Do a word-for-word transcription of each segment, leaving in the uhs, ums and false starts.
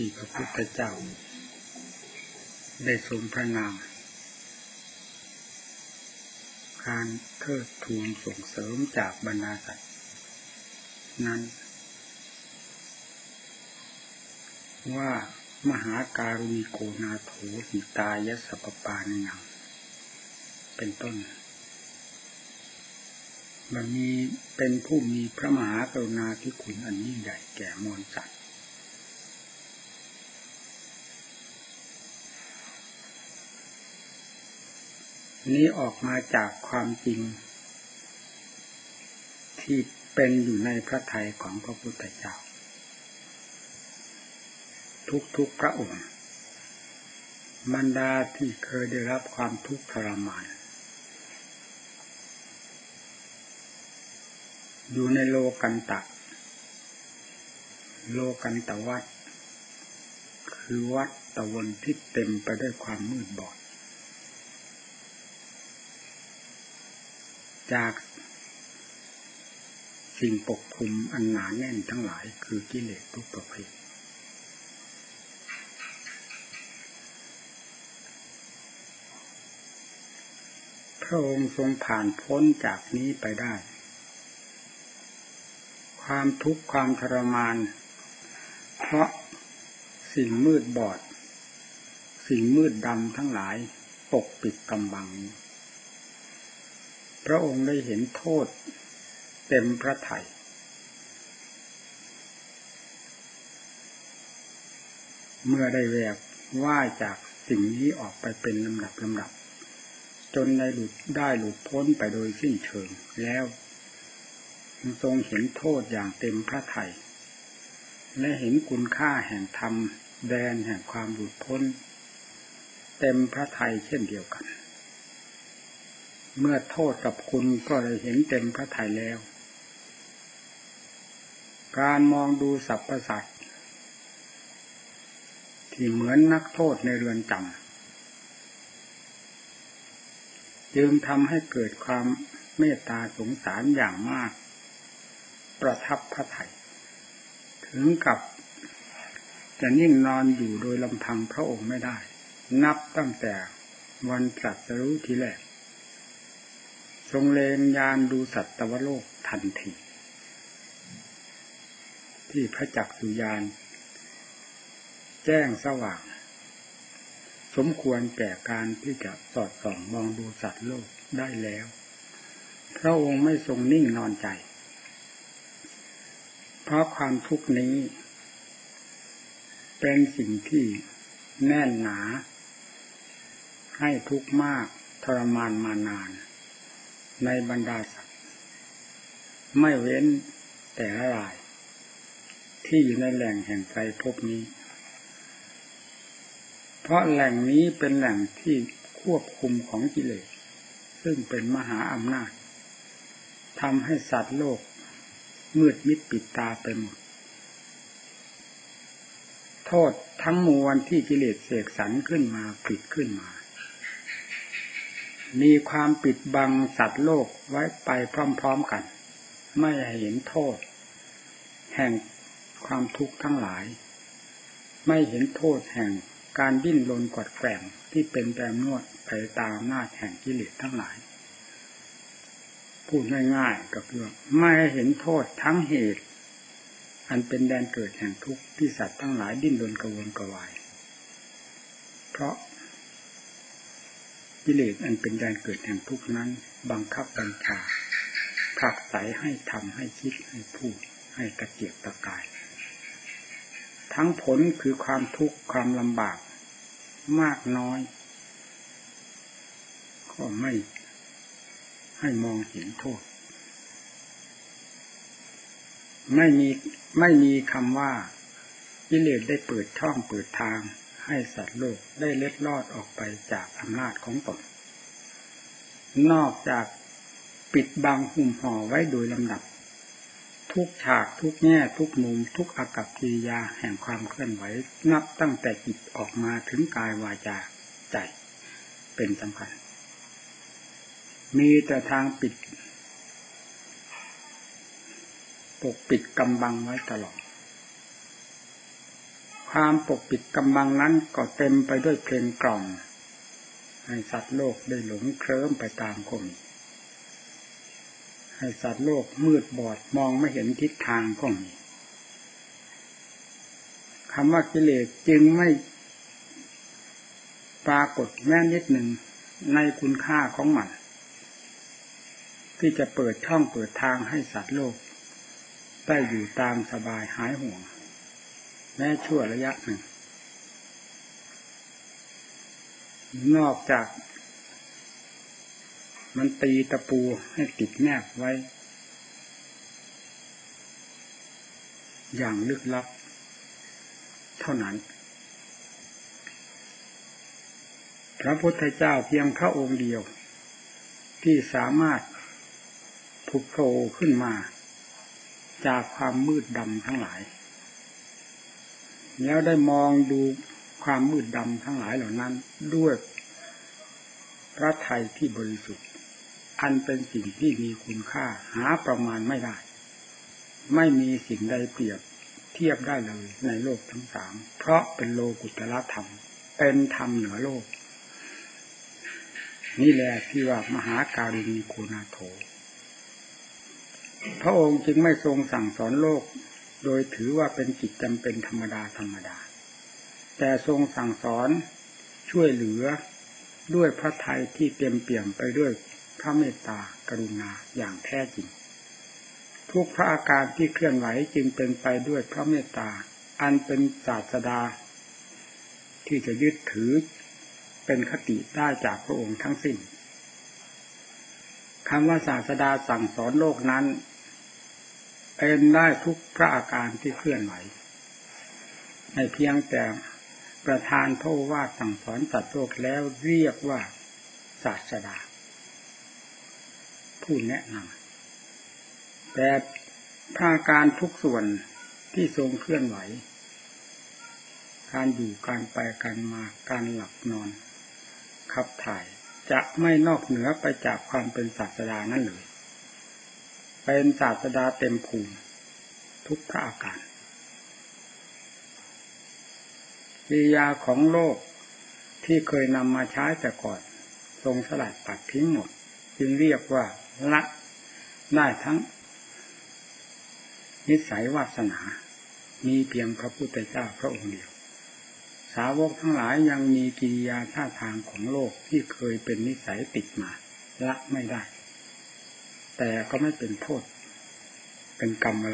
ที่พระพุทธเจ้าได้ทรงพระนามการเทิดทูนส่งเสริมจากบรรดาสัตว์นั้นว่ามหาการุณิโกนาโถหิตายะสัพพปานิยังเป็นต้นมันมีเป็นผู้มีพระมหากรุณาธิคุณอันยิ่งใหญ่แก่มวลสัตว์นี้ออกมาจากความจริงที่เป็นอยู่ในพระทัยของพระพุทธเจ้าทุกๆพระองค์บรรดาที่เคยได้รับความทุกข์ทรมานอยู่ในโลกันตะโลกันตวัฏคือวัฏฏะวนที่เต็มไปด้วยความมืดบอดจากสิ่งปกคลุมอันหนาแน่นทั้งหลายคือกิเลสทุกประเภทพระองค์ทรงผ่านพ้นจากนี้ไปได้ความทุกข์ความทรมานเพราะสิ่งมืดบอดสิ่งมืดดำทั้งหลายปกปิดกำบังพระองค์ได้เห็นโทษเต็มพระทัยเมื่อได้แวกว่ายจากสิ่งนี้ออกไปเป็นลำดับลำดับจนได้หลุดได้หลุดพ้นไปโดยสิ้นเชิงแล้วทรงเห็นโทษอย่างเต็มพระทัยและเห็นคุณค่าแห่งธรรมแดนแห่งความหลุดพ้นเต็มพระทัยเช่นเดียวกันเมื่อโทษกับคุณก็ได้เห็นเต็มพระทัยแล้วการมองดูสรรพสัตว์ที่เหมือนนักโทษในเรือนจำจึงทำให้เกิดความเมตตาสงสารอย่างมากประทับพระทัยถึงกับจะนิ่งนอนอยู่โดยลำพังพระองค์ไม่ได้นับตั้งแต่วันตรัสรู้ทีแรกทรงเล็งยานดูสัตวโลกทันทีที่พระจักษุญาณแจ้งสว่างสมควรแก่การที่จะสอดส่องมองดูสัตว์โลกได้แล้วพระองค์ไม่ทรงนิ่งนอนใจเพราะความทุกข์นี้เป็นสิ่งที่แน่นหนาให้ทุกข์มากทรมานมานานในบรรดาสัตว์ไม่เว้นแต่ละรายที่อยู่ในแหล่งแห่งไตรภพนี้เพราะแหล่งนี้เป็นแหล่งที่ควบคุมของกิเลสซึ่งเป็นมหาอำนาจทำให้สัตว์โลกมืดมิดปิดตาไปหมดโทษทั้งมวลที่กิเลสเสกสรรขึ้นมาปิดขึ้นมามีความปิดบังสัตว์โลกไว้ไปพร้อมๆกันไม่ให้เห็นโทษแห่งความทุกข์ทั้งหลายไม่เห็นโทษแห่งการดิ้นรนกวัดแกว่งที่เป็นแปรนวดไปตามอำนาจแห่งกิเลสทั้งหลายพูดง่ายๆก็คือไม่ให้เห็นโทษทั้งเหตุอันเป็นแดนเกิดแห่งทุกข์ที่สัตว์ทั้งหลายดิ้นรนกระวนกระวายเพราะกิเลสอันเป็นแดนเกิดแห่งทุกข์นั้นบังคับบัญชาผลักไสให้ทำให้คิดให้พูดให้กระเจียกตะกายทั้งผลคือความทุกข์ความลำบากมากน้อยก็ไม่ให้มองเห็นโทษไม่มีไม่มีคำว่ากิเลสได้เปิดช่องเปิดทางให้สัตว์โลกได้เล็ดลอดออกไปจากอำนาจของตนนอกจากปิดบังหุ้มห่อไว้โดยลำดับทุกฉากทุกแง่ทุกมุมทุกอากัปกิริยาแห่งความเคลื่อนไหวนับตั้งแต่จิตออกมาถึงกายวาจาใจเป็นสำคัญมีแต่ทางปิดปกปิดกำบังไว้ตลอดความปกปิดกำบังนั้นก็เต็มไปด้วยเพลงกล่อมให้สัตว์โลกได้หลงเคลิ้มไปตามก็มีให้สัตว์โลกมืดบอดมองไม่เห็นทิศทางก็มีคำว่ากิเลสจึงไม่ปรากฏแม้นิดหนึ่งในคุณค่าของมันที่จะเปิดช่องเปิดทางให้สัตว์โลกได้อยู่ตามสบายหายห่วงแม้ชั่วระยะหนึ่งนอกจากมันตีตะปูให้ติดแนบไว้อย่างลึกลับเท่านั้นพระพุทธเจ้าเพียงพระองค์เดียวที่สามารถผุดโผล่ขึ้นมาจากความมืดดำทั้งหลายแล้วได้มองดูความมืดดำทั้งหลายเหล่านั้นด้วยพระทัยที่บริสุทธิ์อันเป็นสิ่งที่มีคุณค่าหาประมาณไม่ได้ไม่มีสิ่งใดเปรียบเทียบได้เลยในโลกทั้งสามเพราะเป็นโลกุตตรธรรมเป็นธรรมเหนือโลกนี่แหละที่ว่ามหาการุณิโกนาโถพระองค์จึงไม่ทรงสั่งสอนโลกโดยถือว่าเป็นกิจจำเป็นธรรมดาธรรมดาแต่ทรงสั่งสอนช่วยเหลือด้วยพระทัยที่เต็มเปี่ยมไปด้วยพระเมตตากรุณาอย่างแท้จริงทุกพระอาการที่เคลื่อนไหวจึงเป็นไปด้วยพระเมตตาอันเป็นศาสดาที่จะยึดถือเป็นคติได้จากพระองค์ทั้งสิ้นคำว่าศาสดาสั่งสอนโลกนั้นเป็นได้ทุกพระอาการที่เคลื่อนไหวไม่เพียงแต่ประทานพระโอวาทสั่งสอนสัตว์โลกแล้วเรียกว่าศาสดาผู้แนะนำแต่พระอาการทุกส่วนที่ทรงเคลื่อนไหวการอยู่การไปการมาการหลับนอนขับถ่ายจะไม่นอกเหนือไปจากความเป็นศาสดานั่นเลยเป็นศาสดาเต็มภูมิทุกพระอาการกิริยาของโลกที่เคยนำมาใช้แต่ก่อนทรงสลัดตัดทิ้งหมดจึงเรียกว่าละได้ทั้งนิสัยวาสนามีเพียงพระพุทธเจ้าพระองค์เดียวสาวกทั้งหลายยังมีกิริยาท่าทางของโลกที่เคยเป็นนิสัยติดมาละไม่ได้แต่ก็ไม่เป็นโทษเป็นกรรมอะไร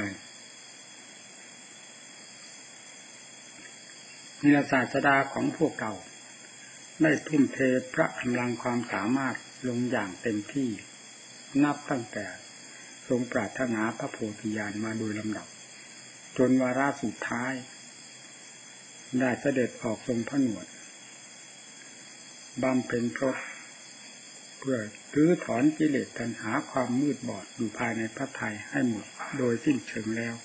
นิรศาสดาของพวกเราได้ทุ่มเทพระกำลังความสามารถลงอย่างเต็มที่นับตั้งแต่ทรงปรารถนาพระโพธิญาณมาโดยลำดับจนวาระสุดท้ายได้เสด็จออกทรงพระหนวดบำเพ็ญพรตเพื่อรื้อถอนกิเลสตัณหาความมืดบอดอยู่ภายในพระทัยให้หมดโดยสิ้นเชิงแล้ว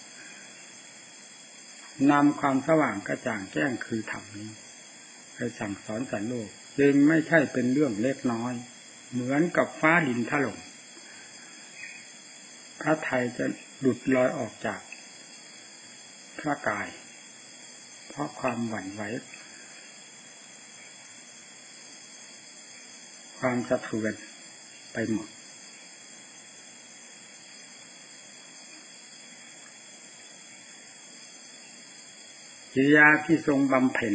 นำความสว่างกระจ่างแจ้งคือธรรมนี้ไปสั่งสอนสัตว์โลกจึงไม่ใช่เป็นเรื่องเล็กน้อยเหมือนกับฟ้าดินถล่มพระทัยจะหลุดลอยออกจากพระกายเพราะความหวั่นไหวความสะเทือนไปหมดกิริยาที่ทรงบำเพ็ญ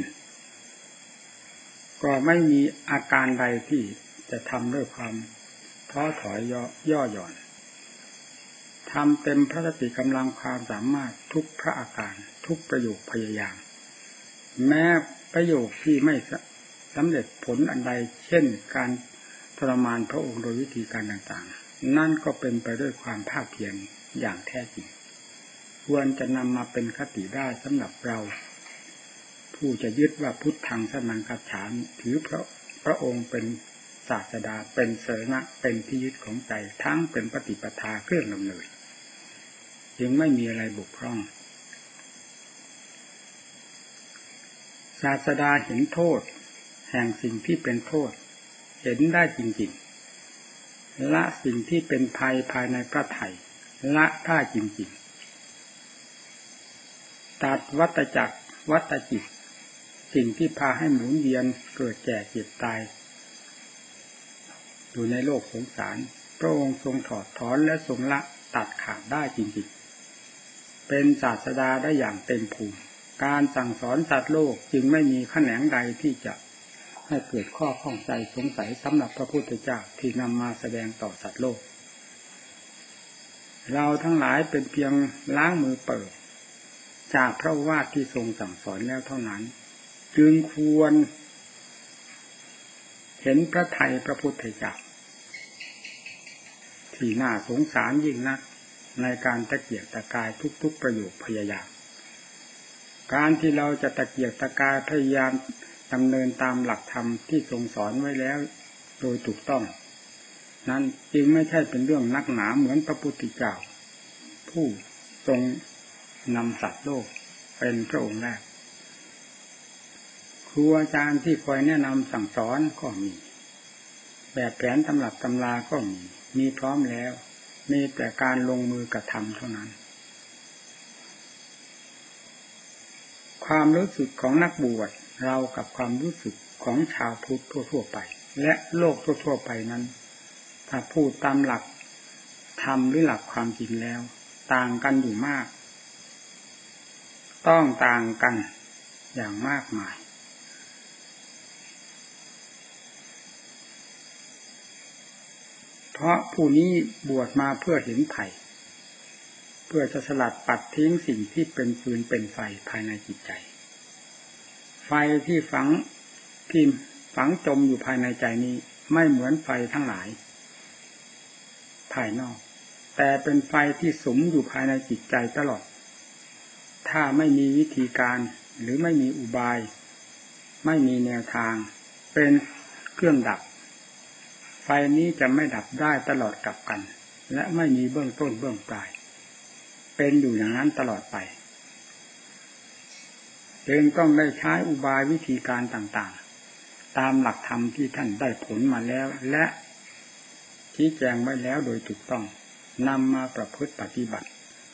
ก็ไม่มีอาการใดที่จะทำด้วยความท้อถอยย่อหย่อนทำเต็มพระสติกำลังความสามารถทุกพระอาการทุกประโยคพยายามแม้ประโยคที่ไม่สำเร็จผลอันใดเช่นการทรมานพระองค์โดยวิธีการต่างๆนั่นก็เป็นไปด้วยความภาคเพียรอย่างแท้จริงควรจะนำมาเป็นคติได้สำหรับเราผู้จะยึดว่าพุทธังสรณังคัจฉามิถือพระพระองค์เป็นศาสดาเป็นเสนะเป็นที่ยึดของใจทั้งเป็นปฏิปทาเครื่องดำเนินจึงไม่มีอะไรบกพร่องศาสดาเห็นโทษแห่งสิ่งที่เป็นโทษเห็นได้จริงๆละสิ่งที่เป็นภัยภายในพระทัยละได้จริงๆตัดวัฏจักรวัฏจิตสิ่งที่พาให้หมุนเวียนเกิดแก่เจ็บตายอยู่ในโลกสงสารพระองค์ทรงถอดถอนและทรงละตัดขาดได้จริงๆเป็นศาสดาได้อย่างเต็มภูมิการสั่งสอนสัตว์โลกจึงไม่มีแขนงใดที่จะให้เกิดข้อข้องใจสงสัยสำหรับพระพุทธเจ้าที่นำมาแสดงต่อสัตว์โลกเราทั้งหลายเป็นเพียงล้างมือเปิดจากพระวาทที่ทรงสั่งสอนแล้วเท่านั้นจึงควรเห็นพระทัยพระพุทธเจ้าที่น่าสงสารยิ่งนักในการตะเกียกตะกายทุกๆประโยคพยายามการที่เราจะตะเกียกตะกายพยายามดำเนินตามหลักธรรมที่ทรงสอนไว้แล้วโดยถูกต้องนั้นจึงไม่ใช่เป็นเรื่องนักหนาเหมือนพระพุทธเจ้าผู้ทรงนำสัตว์โลกเป็นพระองค์แรกครูอาจารย์ที่คอยแนะนำสั่งสอนก็มีแบบแผนตำรับตำราก็มีมีพร้อมแล้วมีแต่การลงมือกระทำเท่านั้นความรู้สึกของนักบวชเรากับความรู้สึกของชาวพุทธทั่วๆไปและโลกทั่วๆไปนั้นถ้าพูดตามหลักธรรมหรือหลักความจริงแล้วต่างกันอยู่มากต้องต่างกันอย่างมากมายเพราะผู้นี้บวชมาเพื่อเห็นภัยเพื่อจะสลัดปัดทิ้งสิ่งที่เป็นฟืนเป็นไฟภายในจิตใจไฟที่ฝังที่ฝังจมอยู่ภายในใจนี้ไม่เหมือนไฟทั้งหลายภายนอกแต่เป็นไฟที่สุมอยู่ภายในจิตใจตลอดถ้าไม่มีวิธีการหรือไม่มีอุบายไม่มีแนวทางเป็นเครื่องดับไฟนี้จะไม่ดับได้ตลอดกลับกันและไม่มีเบื้องต้นเบื้องปลายเป็นอยู่อย่างนั้นตลอดไปจึงต้องได้ใช้อุบายวิธีการต่างๆตามหลักธรรมที่ท่านได้ผลมาแล้วและชี้แจงไว้แล้วโดยถูกต้องนำมาประพฤติปฏิบัติ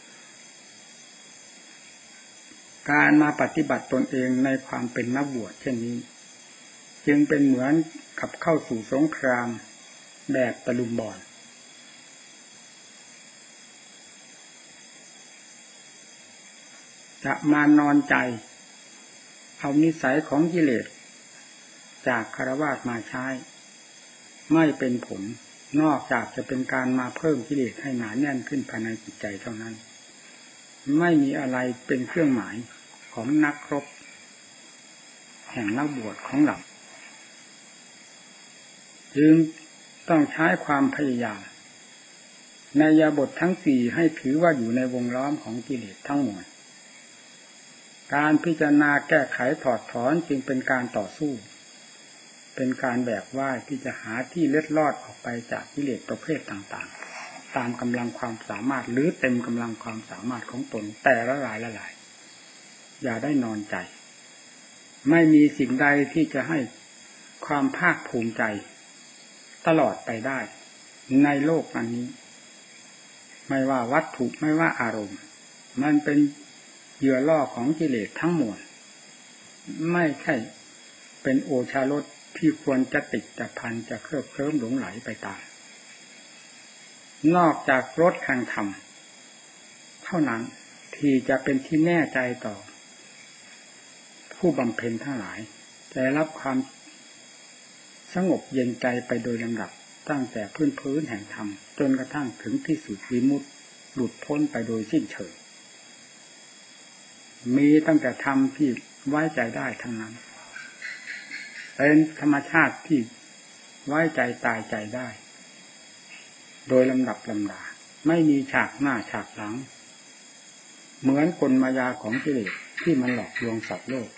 การมาปฏิบัติตนเองในความเป็นนักบวชเช่นนี้จึงเป็นเหมือนกับเข้าสู่สงครามแบบตะลุมบอลจะมานอนใจเอานิสัยของกิเลสจากฆราวาสมาใช้ไม่เป็นผลนอกจากจะเป็นการมาเพิ่มกิเลสให้หนาแน่นขึ้นภายในจิตใจเท่านั้นไม่มีอะไรเป็นเครื่องหมายของนักรบแห่งนักบวชของเราจึงต้องใช้ความพยายามในอิริยาบถทั้งสี่ให้ถือว่าอยู่ในวงล้อมของกิเลสทั้งหมดการพิจารณาแก้ไขถอดถอนจึงเป็นการต่อสู้เป็นการแบกว่ายที่จะหาที่เล็ดลอดออกไปจากกิเลสประเภทต่างๆตามกำลังความสามารถหรือเต็มกำลังความสามารถของตนแต่ละหลายละหลายอย่าได้นอนใจไม่มีสิ่งใดที่จะให้ความภาคภูมิใจตลอดไปได้ในโลกอันนี้ไม่ว่าวัตถุไม่ว่าอารมณ์มันเป็นเหยื่อล่อของกิเลสทั้งมวลไม่ใช่เป็นโอชารสที่ควรจะติดจะพันจะเคลิบเคลิ้มหลงไหลไปตามนอกจากรสแห่งธรรมเท่านั้นที่จะเป็นที่แน่ใจต่อผู้บำเพ็ญทั้งหลายได้รับความสงบเย็นใจไปโดยลำดับตั้งแต่พื้นพื้นแห่งธรรมจนกระทั่งถึงที่สุดวิมุตติหลุดพ้นไปโดยสิ้นเชิงมีตั้งแต่ธรรมที่ไว้ใจได้ทั้งนั้นเป็นธรรมชาติที่ไว้ใจตายใจได้โดยลำดับลำดาไม่มีฉากหน้าฉากหลังเหมือนกลมายาของกิเลสที่มันหลอกลวงสัตว์โลก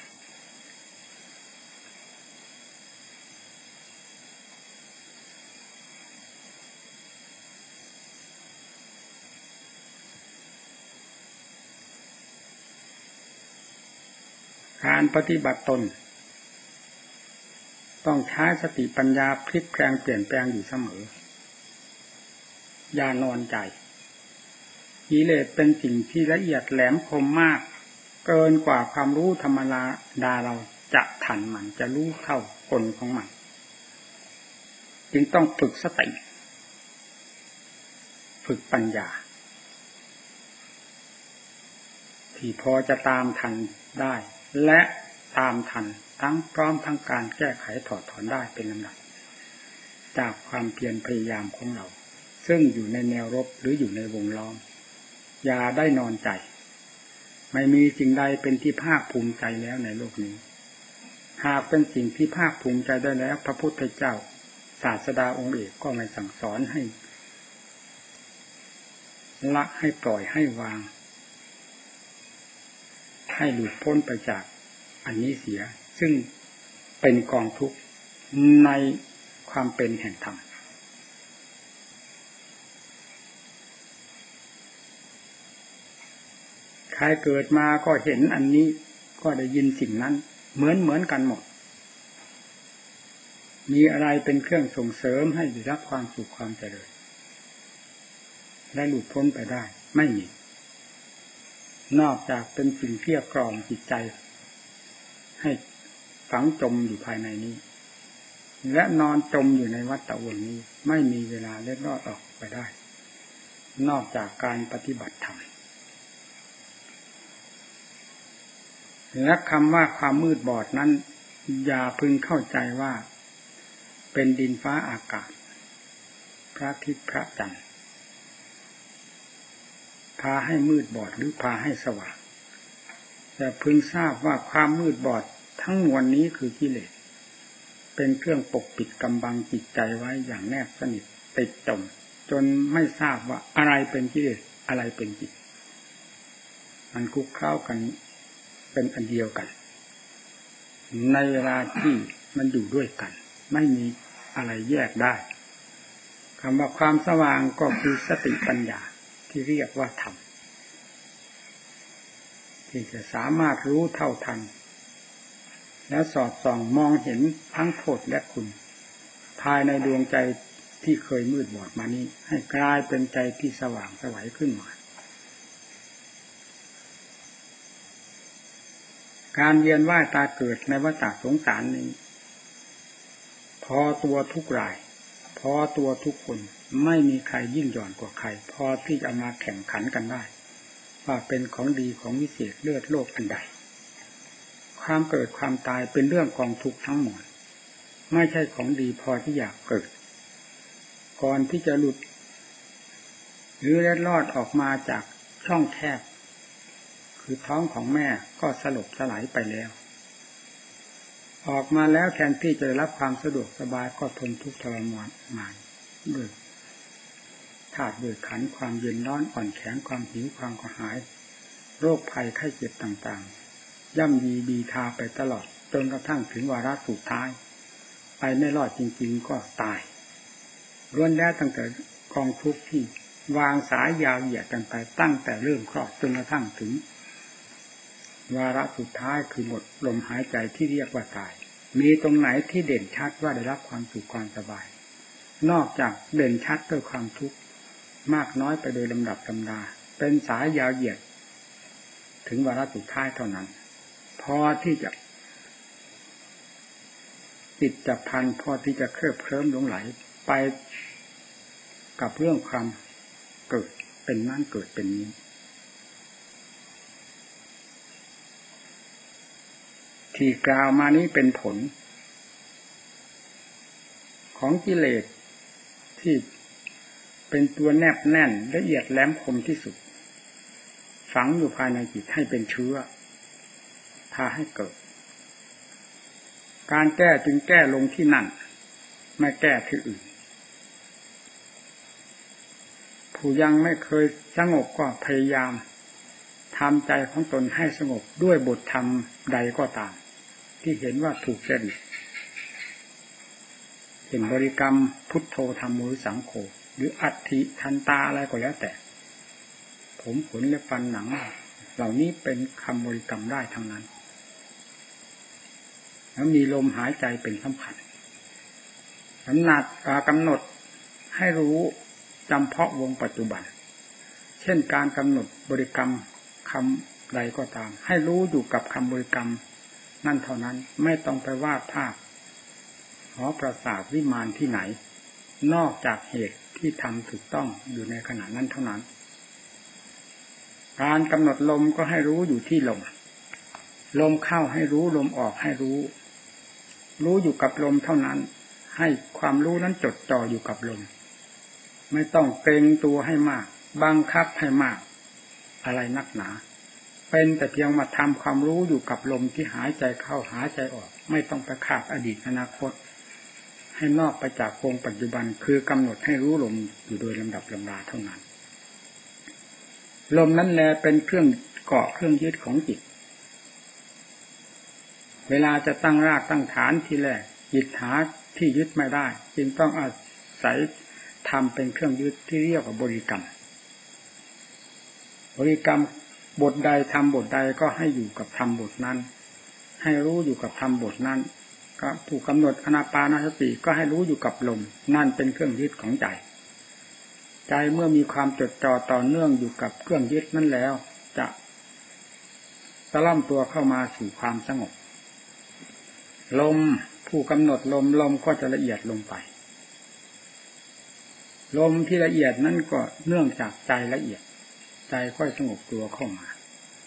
การปฏิบัติตนต้องใช้สติปัญญาพลิกแปลงเปลี่ยนแปลงอยู่เสมออย่านอนใจกิเลสเป็นสิ่งที่ละเอียดแหลมคมมากเกินกว่าความรู้ธรรมดาเราจะทันมันจะรู้เท่ากลของมันจึงต้องฝึกสติฝึกปัญญาที่พอจะตามทันได้และตามทันทั้งพร้อมทั้งการแก้ไขถอดถอนได้เป็นลำดับจากความเพียรพยายามของเราซึ่งอยู่ในแนวรบหรืออยู่ในวงล้อมอย่าได้นอนใจไม่มีสิ่งใดเป็นที่ภาคภูมิใจแล้วในโลกนี้หากเป็นสิ่งที่ภาคภูมิใจได้แล้วพระพุทธเจ้าศาสดาองค์เอกก็ไม่สั่งสอนให้ละให้ปล่อยให้วางให้หลุดพ้นไปจากอันนี้เสียซึ่งเป็นกองทุกข์ในความเป็นแห่งธรรมใครเกิดมาก็เห็นอันนี้ก็ได้ยินสิ่งนั้นเหมือนเหมือนกันหมดมีอะไรเป็นเครื่องส่งเสริมให้ได้รับความสุขความเจริญและหลุดพ้นไปได้ไม่มีนอกจากเป็นสิ่งเพียบกล่อมจิตใจให้ฝังจมอยู่ภายในนี้และนอนจมอยู่ในวัฏวนนี้ไม่มีเวลาเล็ดรอดออกไปได้นอกจากการปฏิบัติธรรมและคำว่าความมืดบอดนั้นอย่าพึงเข้าใจว่าเป็นดินฟ้าอากาศพระอาทิตย์พระจันทร์พาให้มืดบอดหรือพาให้สว่างแต่พึงทราบว่าความมืดบอดทั้งมวลนี้คือกิเลสเป็นเครื่องปกปิดกำบังจิตใจไว้อย่างแนบสนิทติดจมจนไม่ทราบว่าอะไรเป็นกิเลสอะไรเป็นจิตมันคลุกเคล้ากันเป็นอันเดียวกันในเวลาที่มันอยู่ด้วยกันไม่มีอะไรแยกได้คำว่าความสว่างก็คือสติปัญญาที่เรียกว่าธรรมที่จะสามารถรู้เท่าทันแล้วสอดส่องมองเห็นทั้งโทษและคุณภายในดวงใจที่เคยมืดบอดมานี้ให้กลายเป็นใจที่สว่างไสวขึ้นมาการเวียนว่ายตายเกิดในวัฏสงสารนี้พอตัวทุกรายพอตัวทุกคนไม่มีใครยิ่งหย่อนกว่าใครพอที่จะมาแข่งขันกันได้ว่าเป็นของดีของวิเศษเลิศโลกอันใดความเกิดความตายเป็นเรื่องกองทุกข์ทั้งหมดไม่ใช่ของดีพอที่อยากเกิดก่อนที่จะหลุดหรือเล็ดลอดออกมาจากช่องแคบคือท้องของแม่ก็สลบสลายไปแล้วออกมาแล้วแทนที่จะได้รับความสะดวกสบายก็ทนทุกข์ทรมานมาด้วยธาตุด้วยขันธ์ความเย็นร้อนอ่อนแข็งความหิวความกระหายโรคภัยไข้เจ็บต่างๆย่ำยีบีทาไปตลอดจนกระทั่งถึงวาระสุดท้ายไปไม่รอดจริงๆก็ตายล้วนแล้วตั้งแต่กองทุกข์ที่วางสายยาวเหยียดกันไปตั้งแต่เริ่มคลอดจนกระทั่งถึงวาระสุดท้ายคือหมดลมหายใจที่เรียกว่าตายมีตรงไหนที่เด่นชัดว่าได้รับความสุขความสบายนอกจากเด่นชัดด้วยความทุกข์มากน้อยไปโดยลำดับลำดาเป็นสายยาวเหยียดถึงวาระสุดท้ายเท่านั้นพอที่จะติดจับพันพอที่จะเคลิบเคลิ้มหลงไหลไปกับเรื่องความเกิดเป็นนั่นเกิดเป็นนี้ที่กล่าวมานี้เป็นผลของกิเลสที่เป็นตัวแนบแน่นละเอียดแหลมคมที่สุดฝังอยู่ภายในจิตให้เป็นเชื้อพาให้เกิดการแก้จึงแก้ลงที่นั่นไม่แก้ที่อื่นผู้ยังไม่เคยสงบก็พยายามทำใจของตนให้สงบด้วยบทธรรมใดก็ตามที่เห็นว่าถูกจริตเห็นบริกรรมพุทโธธรรมโมสังโฆหรืออัตถิทันตาอะไรก็แล้วแต่ผมขนและฟันหนังเหล่านี้เป็นคำบริกรรมได้ทั้งนั้นแล้วมีลมหายใจเป็นสำคัญกำหนดกำหนดให้รู้จำเพาะวงปัจจุบันเช่นการกำหนดบริกรรมคใดก็ตามให้รู้อยู่กับคำบริกรรมนั่นเท่านั้นไม่ต้องไปวาดภาพหอประสาทวิมานที่ไหนนอกจากเหตุที่ทำถูกต้องอยู่ในขณะนั้นเท่านั้นการกำหนดลมก็ให้รู้อยู่ที่ลมลมเข้าให้รู้ลมออกให้รู้รู้อยู่กับลมเท่านั้นให้ความรู้นั้นจดจ่ออยู่กับลมไม่ต้องเกรงตัวให้มากบังคับให้มากอะไรนักหนาเป็นแต่เพียงมาทำความรู้อยู่กับลมที่หายใจเข้าหายใจออกไม่ต้องไปคาดอดีตอนาคตให้นอกไปจากวงปัจจุบันคือกำหนดให้รู้ลมอยู่โดยลำดับลำดาเท่านั้นลมนั้นแลเป็นเครื่องเกาะเครื่องยึดของจิตเวลาจะตั้งรากตั้งฐานทีแรกจิตหาที่ยึดไม่ได้จึงต้องอาศัยทำเป็นเครื่องยึดที่เรียกว่าบริกรรมบริกรรมบทใดทำบทใดก็ให้อยู่กับทำบทนั้นให้รู้อยู่กับทำบทนั้นก็ถูกกำหนดอานาปานสติก็ให้รู้อยู่กับลมนั่นเป็นเครื่องยึดของใจใจเมื่อมีความจดจ่อต่อเนื่องอยู่กับเครื่องยึดนั้นแล้วจะตะล่อมตัวเข้ามาสู่ความสงบลมผู้กำหนดลมลมก็จะละเอียดลงไปลมที่ละเอียดนั้นก็เนื่องจากใจละเอียดใจค่อยสงบตัวเข้ามา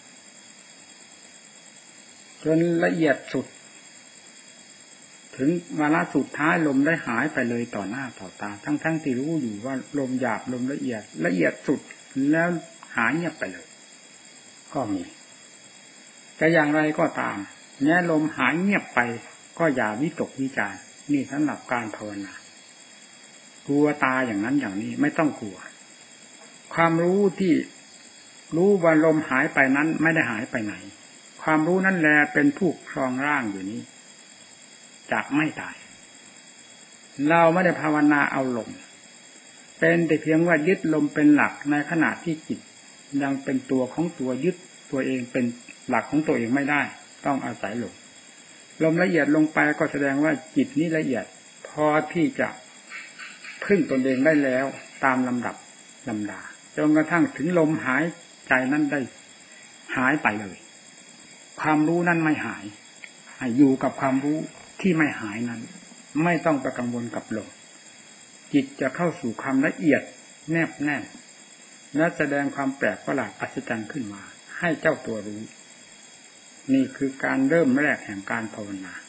จนละเอียดสุดถึงวาระสุดท้ายลมได้หายไปเลยต่อหน้าต่อตาทั้งๆ ท, ที่รู้อยู่ว่าลมหยาบลมละเอียดละเอียดสุดแล้วหายเงียบไปเลยก็มีแต่อย่างไรก็ตามแม้ลมหายเงียบไปก็อย่าวิตกวิจารณ์นี่สำหรับการภาวนากลัวตาอย่างนั้นอย่างนี้ไม่ต้องกลัวความรู้ที่รู้ว่าลมหายไปนั้นไม่ได้หายไปไหนความรู้นั่นแหละเป็นผู้ครองร่างอยู่นี้จะไม่ตายเราไม่ได้ภาวนาเอาลมเป็นแต่เพียงว่ายึดลมเป็นหลักในขณะที่จิตยังเป็นตัวของตัวยึดตัวเองเป็นหลักของตัวเองไม่ได้ต้องอาศัยลมลมละเอียดลงไปก็แสดงว่าจิตนี้ละเอียดพอที่จะพึ่งตนเองได้แล้วตามลำดับลำดาจนกระทั่งถึงลมหายใจนั้นได้หายไปเลยความรู้นั้นไม่หายให้อยู่กับความรู้ที่ไม่หายนั้นไม่ต้องไปกังวลกับลมจิตจะเข้าสู่ความละเอียดแนบแน่นและแสดงความแปลกประหลาดอัศจรรย์ขึ้นมาให้เจ้าตัวรู้นี่คือการเริ่มแรกแห่งการภาวนา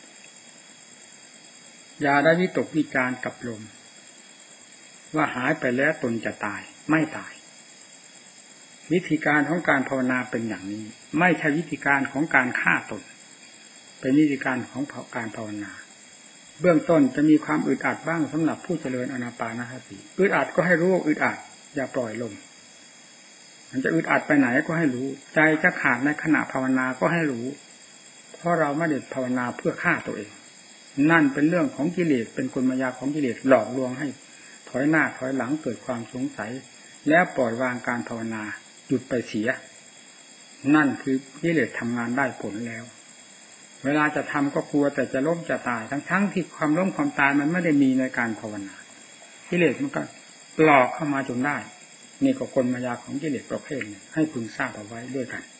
อย่าได้วิตกวิจารณ์กับลมว่าหายไปแล้วตนจะตายไม่ตายวิธีการของการภาวนาเป็นอย่างนี้ไม่ใช่วิธีการของการฆ่าตนเป็นวิธีการของการภาวนาเบื้องต้นจะมีความอึดอัดบ้างสำหรับผู้เจริญอานาปานสติอึดอัดก็ให้รู้อึดอัดอย่าปล่อยลมมันจะอึดอัดไปไหนก็ให้รู้ใจจะขาดในขณะภาวนาก็ให้รู้เพราะเราไม่ได้ภาวนาเพื่อฆ่าตัวเองนั่นเป็นเรื่องของกิเลสเป็นกลมายาของกิเลสหลอกลวงให้ถอยหน้าถอยหลังเกิดความสงสัยแล้วปล่อยวางการภาวนาหยุดไปเสียนั่นคือกิเลสทำงานได้ผลแล้วเวลาจะทำก็กลัวแต่จะล้มจะตายทั้งๆที่ความล้มความตายมันไม่ได้มีในการภาวนากิเลสมันก็หลอกเข้ามาจนได้นี่ก็กลมายาของกิเลสประเภทนี้ให้พึงทราบเอาไว้ด้วยกัน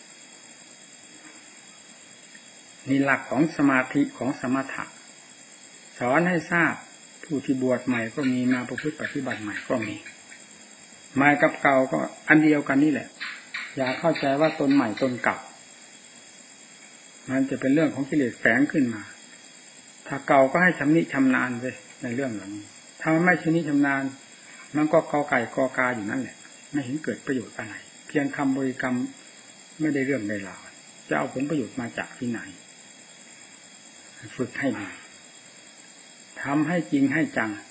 นี่หลักของสมาธิของสมถะสอนให้ทราบผู้ที่บวชใหม่ก็มีมาประพฤติปฏิบัติใหม่ก็มีใหม่กับเก่าก็อันเดียวกันนี่แหละอย่าเข้าใจว่าตนใหม่ตนเก่ามันจะเป็นเรื่องของกิเลสแฝงขึ้นมาถ้าเก่าก็ให้ชำนิชำนาญเลยในเรื่องเหล่านี้ถ้าไม่ชำนิชำนาญมันก็กอไก่กอกาอยู่นั่นแหละไม่เห็นเกิดประโยชน์อะไรเพียงคำบริกรรมไม่ได้เรื่องใดราวจะเอาผลประโยชน์มาจากที่ไหนฝึกให้ดีทำให้จริงให้จัง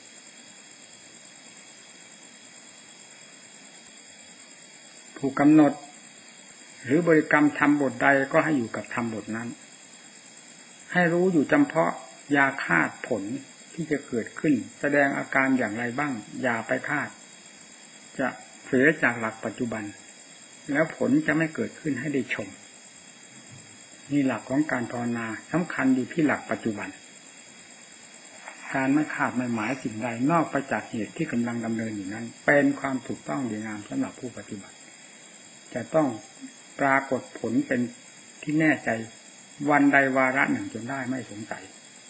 ผู้กำหนดหรือบริกรรมทำบทใดก็ให้อยู่กับทำบทนั้นให้รู้อยู่จำเพาะยาคาดผลที่จะเกิดขึ้นแสดงอาการอย่างไรบ้างอย่าไปคาดจะเสียจากหลักปัจจุบันแล้วผลจะไม่เกิดขึ้นให้ได้ชมนี่หลักของการภาวนาสำคัญอยู่ที่หลักปัจจุบันการไม่คาดไม่หมายสิ่งใดนอกไปจากเหตุที่กำลังดำเนินอยู่นั้นเป็นความถูกต้องดีงามสำหรับผู้ปฏิบัติจะต้องปปรากฏผลเป็นที่แน่ใจวันใดวาระหนึ่งจนได้ไม่สงสัย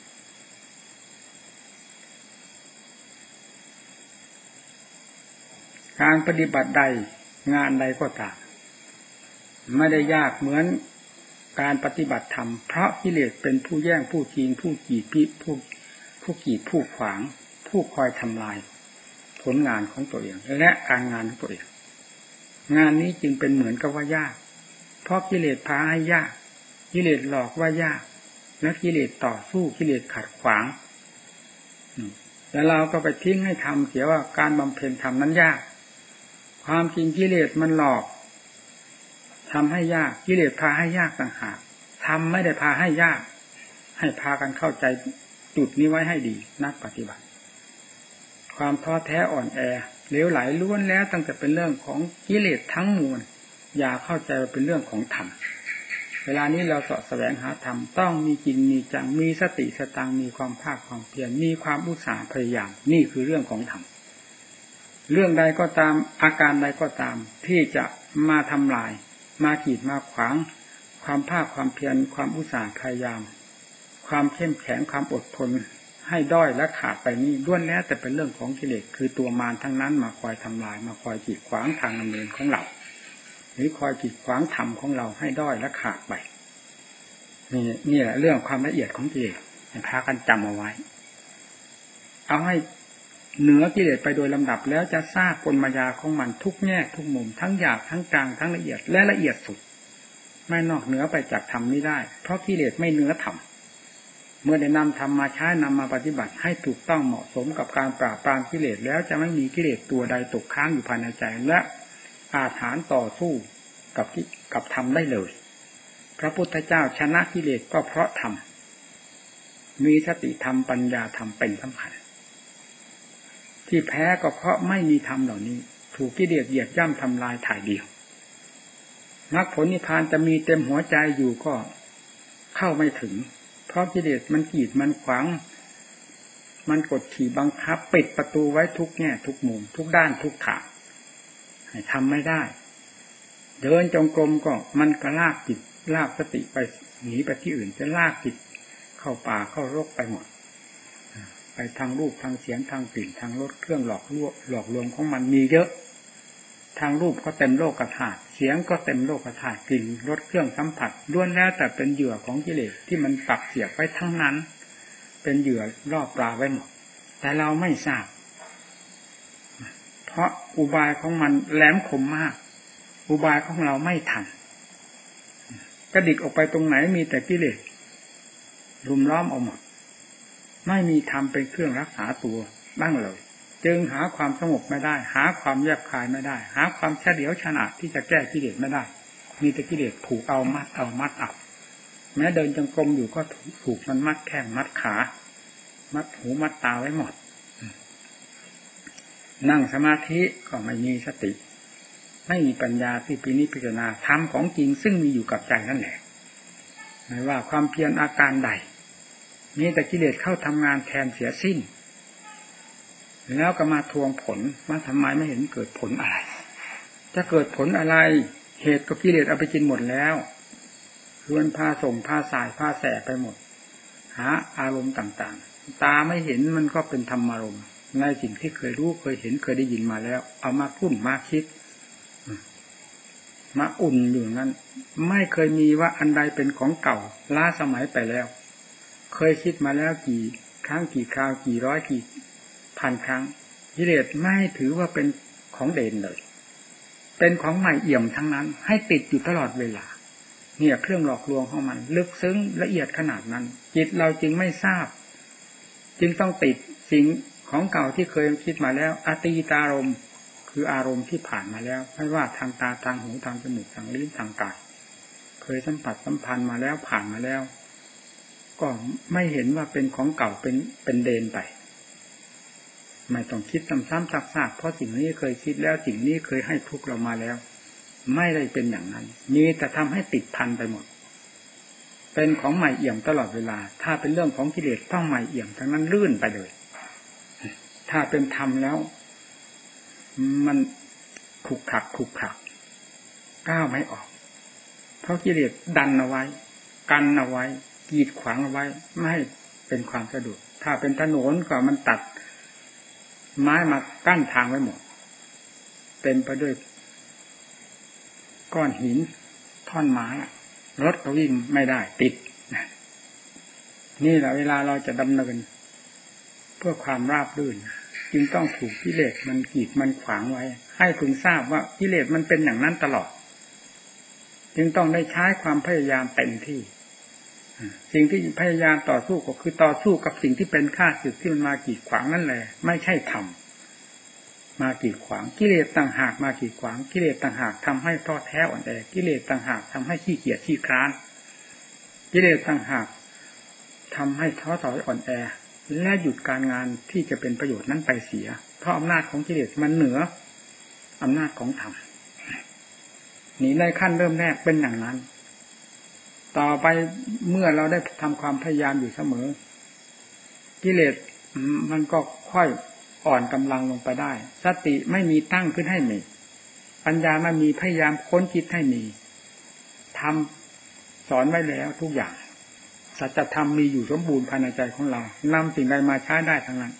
การปฏิบัติใดงานใดก็ตามไม่ได้ยากเหมือนการปฏิบัติธรรมเพราะกิเลสเป็นผู้แย่งผู้ชิงผู้กีดผู้ผู้กีดผู้ขวางผู้คอยทำลายผลงานของตัวเองและการงานของตัวเองงานนี้จึงเป็นเหมือนกับว่ายากเพราะกิเลสพาให้ยากกิเลสหลอกว่ายากและกิเลสต่อสู้กิเลสขัดขวางแล้วเราก็ไปทิ้งให้ทำเสียว่าการบำเพ็ญธรรมนั้นยากความจริงกิเลสมันหลอกทำให้ยากกิเลสพาให้ยากต่างหากทำไม่ได้พาให้ยากให้พากันเข้าใจจุดนี้ไว้ให้ดีนักปฏิบัติความท้อแท้อ่อนแอเหลวไหลล้วนแล้วตั้งแต่เป็นเรื่องของกิเลสทั้งมวลอย่าเข้าใจว่าเป็นเรื่องของธรรมเวลานี้เราเสาะแสวงหาธรรมต้องมีจริงมีจังมีสติสตังมีความภาคความเพียรมีความอุตสาห์พยายามนี่คือเรื่องของธรรมเรื่องใดก็ตามอาการใดก็ตามที่จะมาทำลายมากีดมาขวางความภาคความเพียรความอุตสาห์พยายามความเข้มแข็งความอดทนให้ด้อยและขาดไปนี้ล้วนแล้วแต่เป็นเรื่องของกิเลสคือตัวมารทั้งนั้นมาคอยทำลายมาคอยกีดขวางทางดำเนินของเราหรือคอยกีดขวางธรรมของเราให้ด้อยและขาดไปนี่นี่แหละเรื่องความละเอียดของกิเลสให้พากันจำเอาไว้เอาให้เหนือกิเลสไปโดยลำดับแล้วจะทราบกลมายาของมันทุกแง่ทุกมุมทั้งหยาบทั้งกลางทั้งละเอียดและละเอียดสุดไม่นอกเหนือไปจากธรรมนี้ได้เพราะกิเลสไม่เหนือธรรมเมื่อได้นำธรรมมาใช้นำมาปฏิบัติให้ถูกต้องเหมาะสมกับการปราบปรามกิเลสแล้วจะไม่มีกิเลสตัวใดตกค้างอยู่ภายในใจและอาถรรพ์ต่อสู้กับกับธรรมได้เลยพระพุทธเจ้าชนะกิเลสก็เพราะธรรมมีสติธรรมปัญญาธรรมเป็นสำคัญที่แพ้ก็เพราะไม่มีธรรมเหล่านี้ถูกกิเลสเหยียบย่ำทำลายถ่ายเดียวมรรคผลนิพพานจะมีเต็มหัวใจอยู่ก็เข้าไม่ถึงเพราะกิเลสมันกีดมันขวางมันกดขี่บังคับปิดประตูไว้ทุกแง่ทุกมุมทุกด้านทุกทางให้ทำไม่ได้เดินจงกรมก็มันก็ลากจิตลากสติไปหนีไปที่อื่นจะลากจิตเข้าป่าเข้ารกไปหมดไปทางรูปทางเสียงทางกลิ่นทางรสเครื่องหลอกลวงหลอกลวงของมันมีเยอะทางรูปก็เต็มโลกธาตุเสียงก็เต็มโลกธาตุกลิ่นรสเครื่องสัมผัสล้วนแล้วแต่เป็นเหยื่อของกิเลสที่มันปักเสียบไว้ทั้งนั้นเป็นเหยื่อล่อปลาไว้หมดแต่เราไม่ทราบเพราะอุบายของมันแหลมคมมากอุบายของเราไม่ทันกระดิกออกไปตรงไหนมีแต่กิเลสรุมล้อมเอาหมดไม่มีธรรมเป็นเครื่องรักษาตัวบ้างเลยจึงหาความสงบไม่ได้หาความแยบคายไม่ได้หาความเฉลียวฉลาดที่จะแก้กิเลสไม่ได้มีแต่กิเลสผูกเอามัดเอามัดเอาแม้เดินจงกรมอยู่ก็ถูกมันมัดแข้งมัดขามัดหูมัดตาไว้หมดนั่งสมาธิก็ไม่มีสติไม่มีปัญญาที่พินิจพิจารณาธรรมของจริงซึ่งมีอยู่กับใจนั่นแหละไม่ว่าความเพียรอาการใดมีแต่กิเลสเข้าทำงานแทนเสียสิ้นแล้วก็มาทวงผลว่าทำไมไม่เห็นเกิดผลอะไรจะเกิดผลอะไรเหตุก็กิเลสเอาไปกินหมดแล้วคือมันพาส่งพาสายพาแสไปหมดหาอารมณ์ต่างๆตาไม่เห็นมันก็เป็นธรรมารมณ์ในสิ่งที่เคยรู้เคยเห็นเคยได้ยินมาแล้วเอามาคุ้นมาคิดมาอุ่นอยู่นั้นไม่เคยมีว่าอันใดเป็นของเก่าล้าสมัยไปแล้วเคยคิดมาแล้วกี่ครั้งกี่คราวกี่ร้อยกี่พันครั้งกิเลสไม่ถือว่าเป็นของเด่นเลยเป็นของใหม่เอี่ยมทั้งนั้นให้ติดอยู่ตลอดเวลาเนี่ยเครื่องหลอกลวงของมันลึกซึ้งละเอียดขนาดนั้นจิตเราจึงไม่ทราบจึงต้องติดสิ่งของเก่าที่เคยคิดมาแล้วอตีตารมณ์คืออารมณ์ที่ผ่านมาแล้วไม่ว่าทางตาทางหูทางจมูกทางลิ้นทางกายเคยสัมผัสสัมพันธ์มาแล้วผ่านมาแล้วก็ไม่เห็นว่าเป็นของเก่าเป็นเป็นเดนไปไม่ต้องคิดซ้ำๆซักๆเพราะสิ่งนี้เคยคิดแล้วสิ่งนี้เคยให้ทุกข์เรามาแล้วไม่ได้เป็นอย่างนั้นมีแต่ทำให้ติดพันไปหมดเป็นของใหม่เอี่ยมตลอดเวลาถ้าเป็นเรื่องของกิเลสต้องใหม่เอี่ยมทั้งนั้นลื่นไปเลยถ้าเป็นธรรมแล้วมันขลุกขลักขลุกขลักก้าวไม่ออกราะกิเลสดันเอาไว้กันเอาไว้กีดขวางเอาไว้ไม่ให้เป็นความสะดวกถ้าเป็นถนนก็มันตัดไม้มากั้นทางไว้หมดเป็นไปด้วยก้อนหินท่อนไม้รถก็วิ่งไม่ได้ติดนี่แหละเวลาเราจะดำเนินเพื่อความราบรื่นจึงต้องถูกกิเลสมันกีดมันขวางไว้ให้พึงทราบว่ากิเลสมันเป็นอย่างนั้นตลอดจึงต้องได้ใช้ความพยายามเต็มที่สิ่งที่พยายามต่อสู้ก็คือต่อสู้กับสิ่งที่เป็นข้าศึกที่มันมากีดขวางนั่นแหละไม่ใช่ธรรมมากีดขวางกิเลสต่างหากมากีดขวางกิเลสต่างหากทำให้ท้อแท้อ่อนแอกิเลสต่างหากทำให้ขี้เกียจขี้คร้านกิเลสต่างหากทำให้ท้อถอยอ่อนแอและหยุดการงานที่จะเป็นประโยชน์นั้นไปเสียเพราะอำนาจของกิเลสมันเหนืออำนาจของธรรมนี่ในขั้นเริ่มแรกเป็นอย่างนั้นต่อไปเมื่อเราได้ทำความพยายามอยู่เสมอกิเลสมันก็ค่อยอ่อนกำลังลงไปได้สติไม่มีตั้งขึ้นให้มีปัญญาไม่มีพยายามค้นคิดให้มีทำสอนไว้แล้วทุกอย่างสัจธรรมมีอยู่สมบูรณ์ภายในใจของเรานำสิ่งใดมาใช้ได้ทั้งนั้น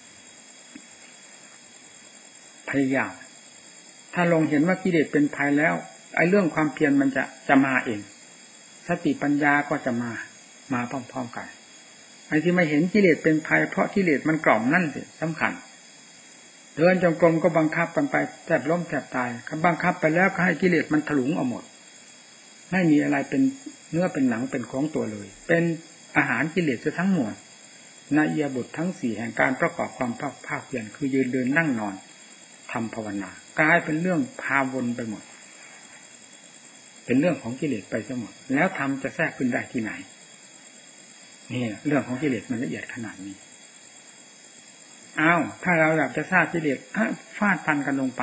พยายามถ้าลงเห็นว่ากิเลสเป็นภัยแล้วไอ้เรื่องความเพียรมันจะจะมาเองสติปัญญาก็จะมามาพร้อมๆกันไอ้ที่ไม่เห็นกิเลสเป็นภัยเพราะกิเลสมันกล่อมนั่นสิสำคัญเดินจงกรมก็บังคับกันไปแทบล้มแทบตายบังคับไปแล้วก็ให้กิเลสมันถลุงเอาหมดไม่มีอะไรเป็นเนื้อเป็นหนังเป็นของตัวเลยเป็นอาหารกิเลสทั้งหมดในอิริยาบถทั้งสี่แห่งการประกอบความภาคภาคเพียรคือยืนเดินนั่งนอนทำภาวนากลายเป็นเรื่องพาวนไปหมดเป็นเรื่องของกิเลสไปซะหมดแล้วธรรมจะแทรกขึ้นได้ที่ไหนนี่เรื่องของกิเลสมันละเอียดขนาดนี้อ้าวถ้าเราอยากจะทราบกิเลสฟาดฟันกันลงไป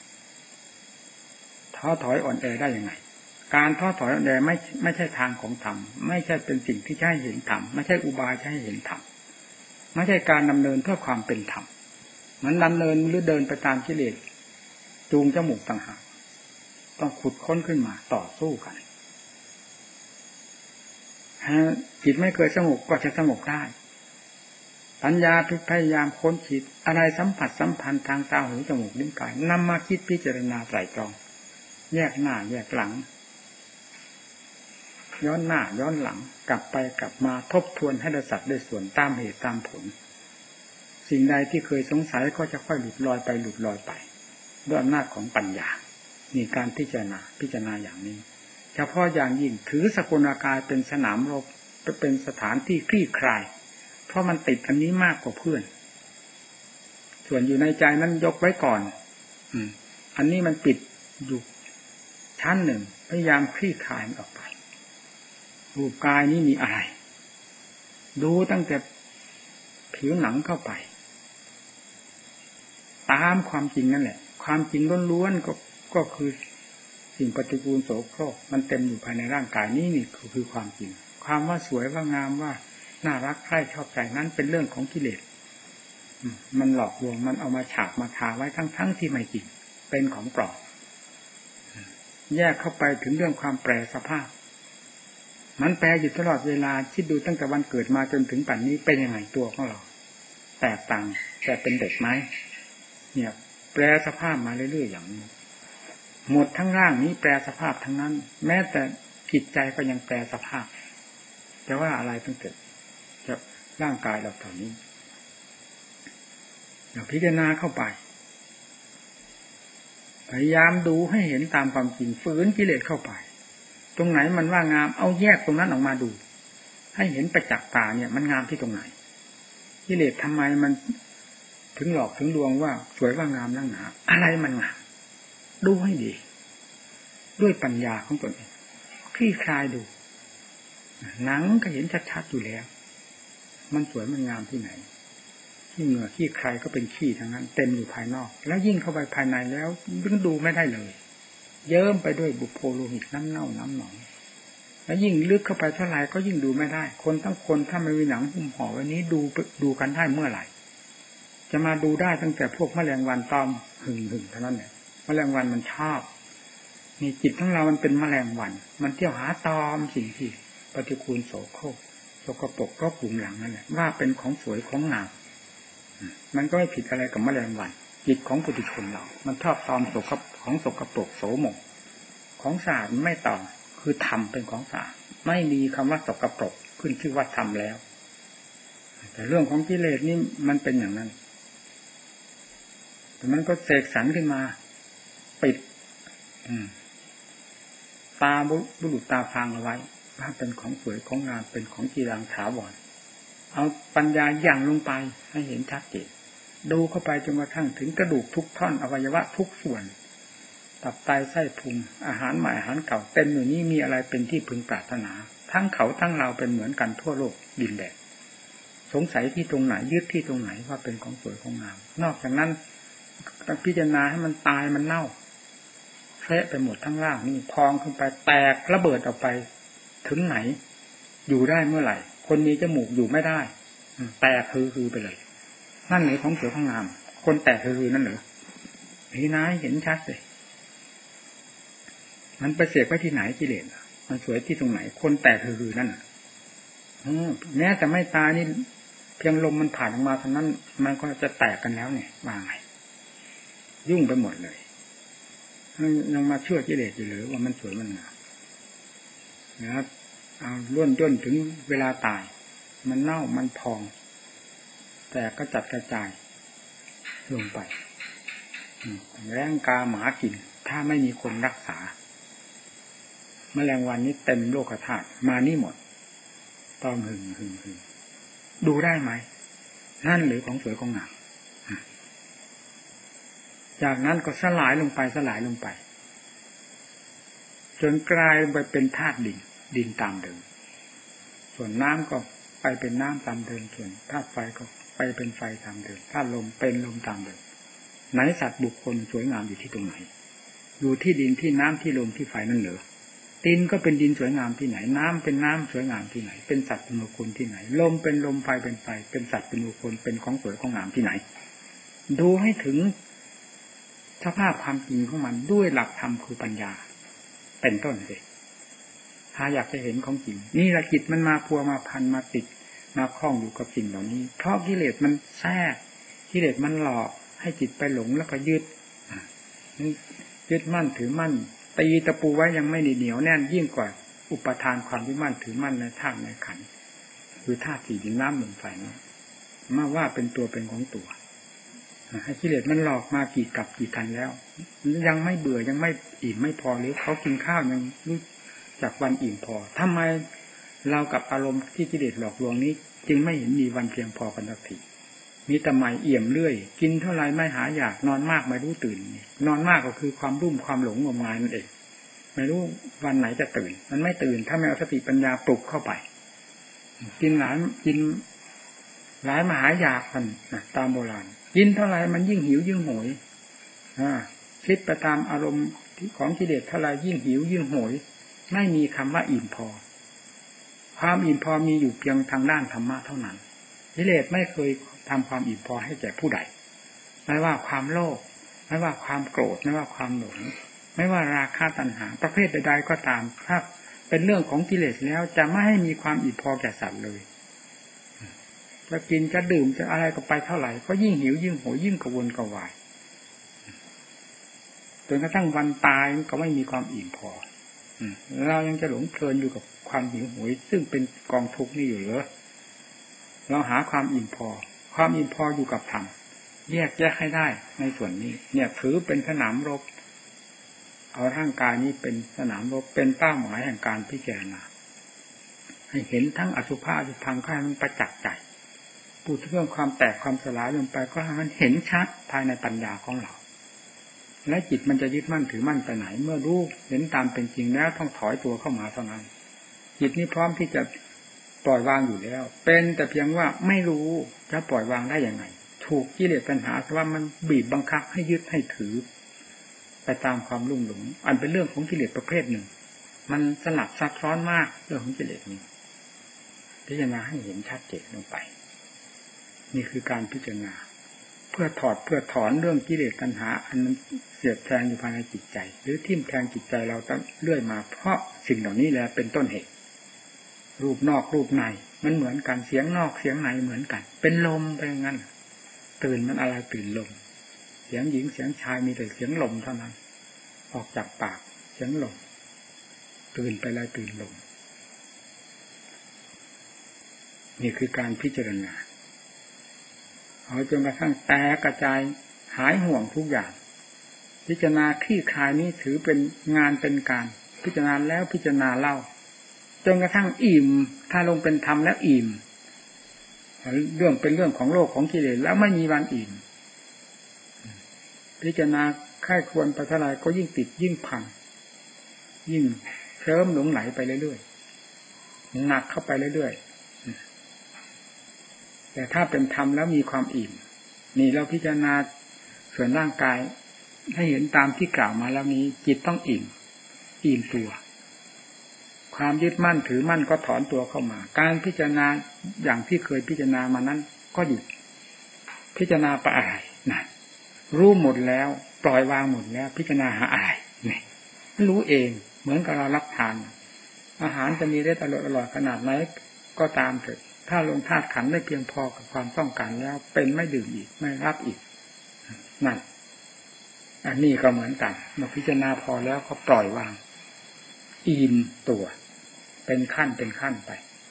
ท้อถอยอ่อนแอได้ยังไงการท้อถอยอ่อนแอไม่ไม่ใช่ทางของธรรมไม่ใช่เป็นสิ่งที่ใช้เห็นธรรมไม่ใช่อุบายใช้เห็นธรรมไม่ใช่การดำเนินเพื่อความเป็นธรรมมันดำเนินหรือเดินไปตามกิเลสจูงจมูกต่างหากต้องขุดค้นขึ้นมาต่อสู้กันจิตไม่เคยสงบก็จะสงบได้ปัญญาพยายามค้นคิดอะไรสัมผัสสัมพันธ์ทางตาหูจมูกลิ้นกายนำมาคิดพิจารณาไตร่ตรองแยกหน้าแยกหลังย้อนหน้าย้อนหลังกลับไปกลับมาทบทวนให้ได้สัดได้ส่วนตามเหตุตามผลสิ่งใดที่เคยสงสัยก็จะค่อยหลุดลอยไปหลุดลอยไปด้วยอำนาจของปัญญามีการพิจารณาพิจารณาอย่างนี้เฉพาะอย่างยิ่งถือสกุลกายเป็นสนามรบเป็นสถานที่คลี่คลายเพราะมันติดอันนี้มากกว่าเพื่อนส่วนอยู่ในใจนั้นยกไว้ก่อนอืมอันนี้มันปิดอยู่ชั้นหนึ่งพยายามคลี่คลายออกไปรูปกายนี้มีอะไรดูตั้งแต่ผิวหนังเข้าไปตามความจริงนั่นแหละความจริงล้วนๆก็ก็คือสิ่งปฏิกูลโสโครกมันเต็มอยู่ภายในร่างกายนี้นี่คือคือความจริงความว่าสวยว่างามว่าน่ารักใคร่ชอบใจนั้นเป็นเรื่องของกิเลสมันหลอกลวงมันเอามาฉาบมาทาไว้ทั้งๆที่ไม่จริงเป็นของปลอมแยกเข้าไปถึงเรื่องความแปรสภาพมันแปรอยู่ตลอดเวลาคิดดูตั้งแต่วันเกิดมาจนถึงปัจจุบันนี้เป็นยังไงตัวของเราแตกต่างแต่เป็นเด็กไหมเนี่ยแปรสภาพมาเรื่อยๆอย่างนี้หมดทั้งร่างนี้แปรสภาพทั้งนั้นแม้แต่จิตใจก็ยังแปรสภาพแต่ว่าอะไรตั้งแต่จะร่างกายเราตอนนี้อย่าพิจารณาเข้าไปพยายามดูให้เห็นตามความจริงฝืนกิเลสเข้าไปตรงไหนมันว่างามเอาแยกตรงนั้นออกมาดูให้เห็นประจักษ์ตาเนี่ยมันงามที่ตรงไหนกิเลสทำไมมันถึงหลอกถึงลวงว่าสวยว่างามนั่งหนาอะไรมันงามดูให้ดีด้วยปัญญาของตนเองคลี่คลายดูหนังก็เห็นชัดๆอยู่แล้วมันสวยมันงามที่ไหนที่เหงื่อขี้ใครก็เป็นขี้ทั้งนั้นเต็มอยู่ภายนอกแล้วยิ่งเข้าไปภายในแล้วยิ่งดูไม่ได้เลยเยิ้มไปด้วยบุโพโลหิตน้ำเน่าน้ำหนองแล้วยิ่งลึกเข้าไปเท่าไหร่ก็ยิ่งดูไม่ได้คนทั้งคนถ้าไม่มีหนังหุ้มห่อไว้นี้ดูดูกันได้เมื่อไหร่จะมาดูได้ตั้งแต่พวกแมลงวันตอมหึ่งหึ่งเท่านั้นแหละแมลงวันมันชอบนี่จิตของเรามันเป็นแมลงวันมันเที่ยวหาตอมสิ่งที่ปฏิกูลโสโครกสกปรกก็กลุ่มหลังนั่นแหละว่าเป็นของสวยของงามมันก็ไม่ผิดอะไรกับแมลงวันจิตของปุถุชนเรามันชอบตอมโสกของสกปรกโสมมของสะอาดไม่ตอมคือธรรมเป็นของสะอาดไม่มีคำว่าสกปรกขึ้นชื่อว่าธรรมแล้วแต่เรื่องของกิเลสนี่มันเป็นอย่างนั้นแต่มันก็เสกสรรขึ้นมาปิดตาบุรุษตาฟางเอาไว้ว่าเป็นของสวยของงามเป็นของจีรังถาวรเอาปัญญาอย่างลงไปให้เห็นชัดเจนดูเข้าไปจนกระทั่งถึงกระดูกทุกท่อนอวัยวะทุกส่วนตับไตไส้พุงอาหารใหม่อาหารเก่าเต็มอยู่นี้มีอะไรเป็นที่พึงปรารถนาทั้งเขาทั้งเราเป็นเหมือนกันทั่วโลกดินแดนสงสัยที่ตรงไหนยึดที่ตรงไหนว่าเป็นของสวยของงามนอกจากนั้นพิจารณาให้มันตายมันเน่าเฟะไปหมดทั้งล่างนี่พองขึ้นไปแตกระเบิดออกไปถึงไหนอยู่ได้เมื่อไหร่คนมีจมูกอยู่ไม่ได้แตกคือคือไปเลยนั่นไหนของสวยของงามคนแตกคือคือนั่นเหรอนี่นะเห็นชัดเลยมันไปเสียบไว้ที่ไหนกิเลสมันสวยที่ตรงไหนคนแตกคือคือนั่นแม้แต่ไม่ตายนี่เพียงลมมันผ่านออกมาเท่านั้นมันก็จะแตกกันแล้วเนี่ยว่าไงยุ่งไปหมดเลยยังมาเชื่อกิเลสอยู่หรือว่ามันสวยมันงามนะครับเอาล้วนย่นถึงเวลาตายมันเน่ามันพองแต่ก็จัดกระจายลงไปแรงกาหมากินถ้าไม่มีคนรักษาแมลงวันนี้เต็มโลกธาตุมานี่หมดตอมหึงหึงหึงดูได้ไหมนั่นหรือของสวยของงามจากนั้นก็สลายลงไปสลายลงไปจนกลายไปเป็นธาตุดินดินตามเดิมส่วนน้ำก็ไปเป็นน้ำตามเดิมส่วนธาตุไฟก็ไปเป็นไฟตามเดิมธาตุลมเป็นลมตามเดิมไหนสัตว์บุคคลสวยงามอยู่ที่ตรงไหนอยู่ที่ดินที่น้ำที่ลมที่ไฟนั่นเหรอดินก็เป็นดินสวยงามที่ไหนน้ำเป็นน้ำสวยงามที่ไหนเป็นสัตว์เป็นบุคคลที่ไหนลมเป็นลมไฟเป็นไฟเป็นสัตว์เป็นบุคคลเป็นของสวยของงามที่ไหนดูให้ถึงสภาพความจริงของมันด้วยหลักธรรมคือปัญญาเป็นต้นเลยถ้าอยากจะเห็นของจริงนี่ละจิตมันมาพัวมาพันมาติดมาคล้องอยู่กับสิ่งเหล่านี้เพราะกิเลสมันแทรกกิเลสมันหลอกให้จิตไปหลงแล้วก็ยึดยึดมั่นถือมั่นตีตะปูไว้ยังไม่เหนียวแน่นยิ่งกว่าอุปทานความยึดมั่นถือมั่นในธาตุในขันธ์คือธาตุสี่ดินน้ำลมไฟนี้มาว่าเป็นตัวเป็นของตัวให้กิเลสมันหลอกมากี่กับกี่กันแล้วยังไม่เบื่อยังไม่อิ่มไม่พอหรือเขากินข้าวยังรู้จักวันอิ่มพอทำไมเรากับอารมณ์ที่กิเลสหลอกลวงนี้จึงไม่เห็นมีวันเพียงพอกันสักทีมีแต่ใหม่เอี่ยมเรื่อยกินเท่าไรไม่หาอยากนอนมากไม่รู้ตื่นนอนมากก็คือความรุ่มความหลงงมงายนั่นเองไม่รู้วันไหนจะตื่นมันไม่ตื่นถ้าไม่เอาสติปัญญาปลุกเข้าไปกินหลายกินหลายมหาอยากกันนะตามโบราณกินเท่าไรมันยิ่งหิวยิ่งโหยอ่าคิดไปตามอารมณ์ของกิเลสเท่าไรยิ่งหิวยิ่งโหยไม่มีคำว่าอิ่มพอความอิ่มพอมีอยู่เพียงทางด้านธรรมะเท่านั้นกิเลสไม่เคยทำความอิ่มพอให้แก่ผู้ใดไม่ว่าความโลภไม่ว่าความโกรธไม่ว่าความหลงไม่ว่าราคะตัณหาประเภทใดๆก็ตามถ้าเป็นเรื่องของกิเลสแล้วจะไม่ให้มีความอิ่มพอแก่สัตว์เลยจะกินจะดื่มจะอะไรก็ไปเท่าไหร่ก็ยิ่งหิวยิ่งโหยยิ่งกระวนกระวายจนกระทั่งวันตายก็ไม่มีความอิ่มพอเรายังจะหลงเพลินอยู่กับความหิวโหยซึ่งเป็นกองทุกข์นี่อยู่เหรอเราหาความอิ่มพอความอิ่มพออยู่กับธรรมแยกแยกให้ได้ในส่วนนี้เนี่ยถือเป็นสนามรบเอาร่างกายนี้เป็นสนามรบเป็นเป้าหมายแห่งการพิจารณาให้เห็นทั้งอสุภะอสุภังให้มันประจักษ์ใจพูดถึงเรื่องความแตกความสลายลงไปก็ให้มันเห็นชัดภายในปัญญาของเราและจิตมันจะยึดมั่นถือมั่นไปไหนเมื่อรู้เห็นตามเป็นจริงแล้วต้องถอยตัวเข้ามาเท่านั้นจิตนี้พร้อมที่จะปล่อยวางอยู่แล้วเป็นแต่เพียงว่าไม่รู้จะปล่อยวางได้ยังไงถูกกิเลสปัญหาเพราะว่ามันบีบบังคับให้ยึดให้ถือไปตามความลุ่มหลงอันเป็นเรื่องของกิเลสประเภทหนึ่งมันสลับซับซ้อนมากเรื่องของกิเลสนี้พิจารณาให้เห็นชัดเจนลงไปนี่คือการพิจารณาพื่อถอดเพื่อถอนเรื่องกิเลสตัณหาอันมันเสียดแทงอยู่ภายในจิตใจหรือทิ่มแทงจิตใจเราตั้งเรื่อยมาเพราะสิ่งเหล่านี้แหละเป็นต้นเหตุรูปนอกรูปในมันเหมือนกันเสียงนอกเสียงในเหมือนกันเป็นลมไปงั้นตื่นมันอะไรตื่นลมเสียงหญิงเสียงชายมีแต่เสียงลมเท่านั้นออกจากปากเสียงลมตื่นไปแล้วตื่นลมนี่คือการพิจารณาเอาจนกระทั่งแตกกระจายหายห่วงทุกอย่างพิจารณาคลี่คลายนี้ถือเป็นงานเป็นการพิจารณาแล้วพิจารณาเล่าจนกระทั่งอิ่มถ้าลงเป็นธรรมแล้วอิ่มเรื่องเป็นเรื่องของโลกของกิเลสแล้วไม่มีวันอิ่มพิจารณาค่ายควรไปเท่าไรก็ยิ่งติดยิ่งพังยิ่งเคลิ้มหลงไหลไปเรื่อยๆหนักเข้าไปเรื่อยๆแต่ถ้าเป็นธรรมแล้วมีความอิ่มนี่เราพิจารณาส่วนร่างกายให้เห็นตามที่กล่าวมาแล้วนี้จิตต้องอิ่มอิ่มตัวความยึดมั่นถือมั่นก็ถอนตัวเข้ามาการพิจารณาอย่างที่เคยพิจารณามานั้นก็หยุดพิจารณาไปอะไรนั่นรู้หมดแล้วปล่อยวางหมดแล้วพิจารณาหาอะไรนี่รู้เองเหมือนกับเรารับทานอาหารจะมีรสอร่อยอร่อยขนาดไหนก็ตามเถิดถ้าลงธาตุขันธ์ได้เพียงพอกับความต้องการแล้วเป็นไม่ดื่มอีกไม่รับอีกนั่นอันนี้ก็เหมือนกันเมื่อพิจารณาพอแล้วก็ปล่อยวางอิ่มตัวเป็นขั้นเป็นขั้นไป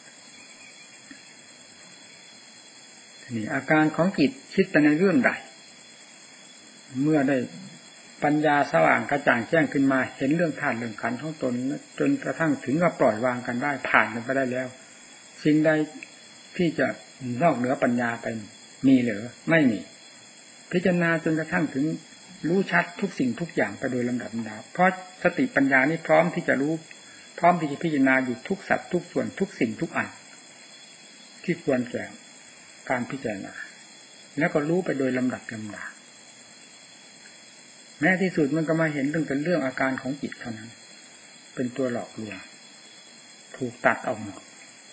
นี่อาการของจิตคิดไปในเรื่องใดเมื่อได้ปัญญาสว่างกระจ่างแจ้งขึ้นมาเห็นเรื่องธาตุเรื่องขันธ์ของตนจนกระทั่งถึงกับปล่อยวางกันได้ผ่านกันไปได้แล้วสิ่งใดที่จะนอกเหนือปัญญาไปมีหรือไม่มีพิจารณาจนกระทั่งถึงรู้ชัดทุกสิ่งทุกอย่างไปโดยลำดับลำดับเพราะสติปัญญานี้พร้อมที่จะรู้พร้อมที่จะพิจารณาอยู่ทุกสัตว์ทุกส่วนทุกสิ่งทุกอันที่ควรแก่การพิจารณาแล้วก็รู้ไปโดยลำดับลำดับแม้ที่สุดมันก็มาเห็นเรื่องเป็นเรื่องอาการของจิตเท่านั้นเป็นตัวหลอกลวงถูกตัดออกหมด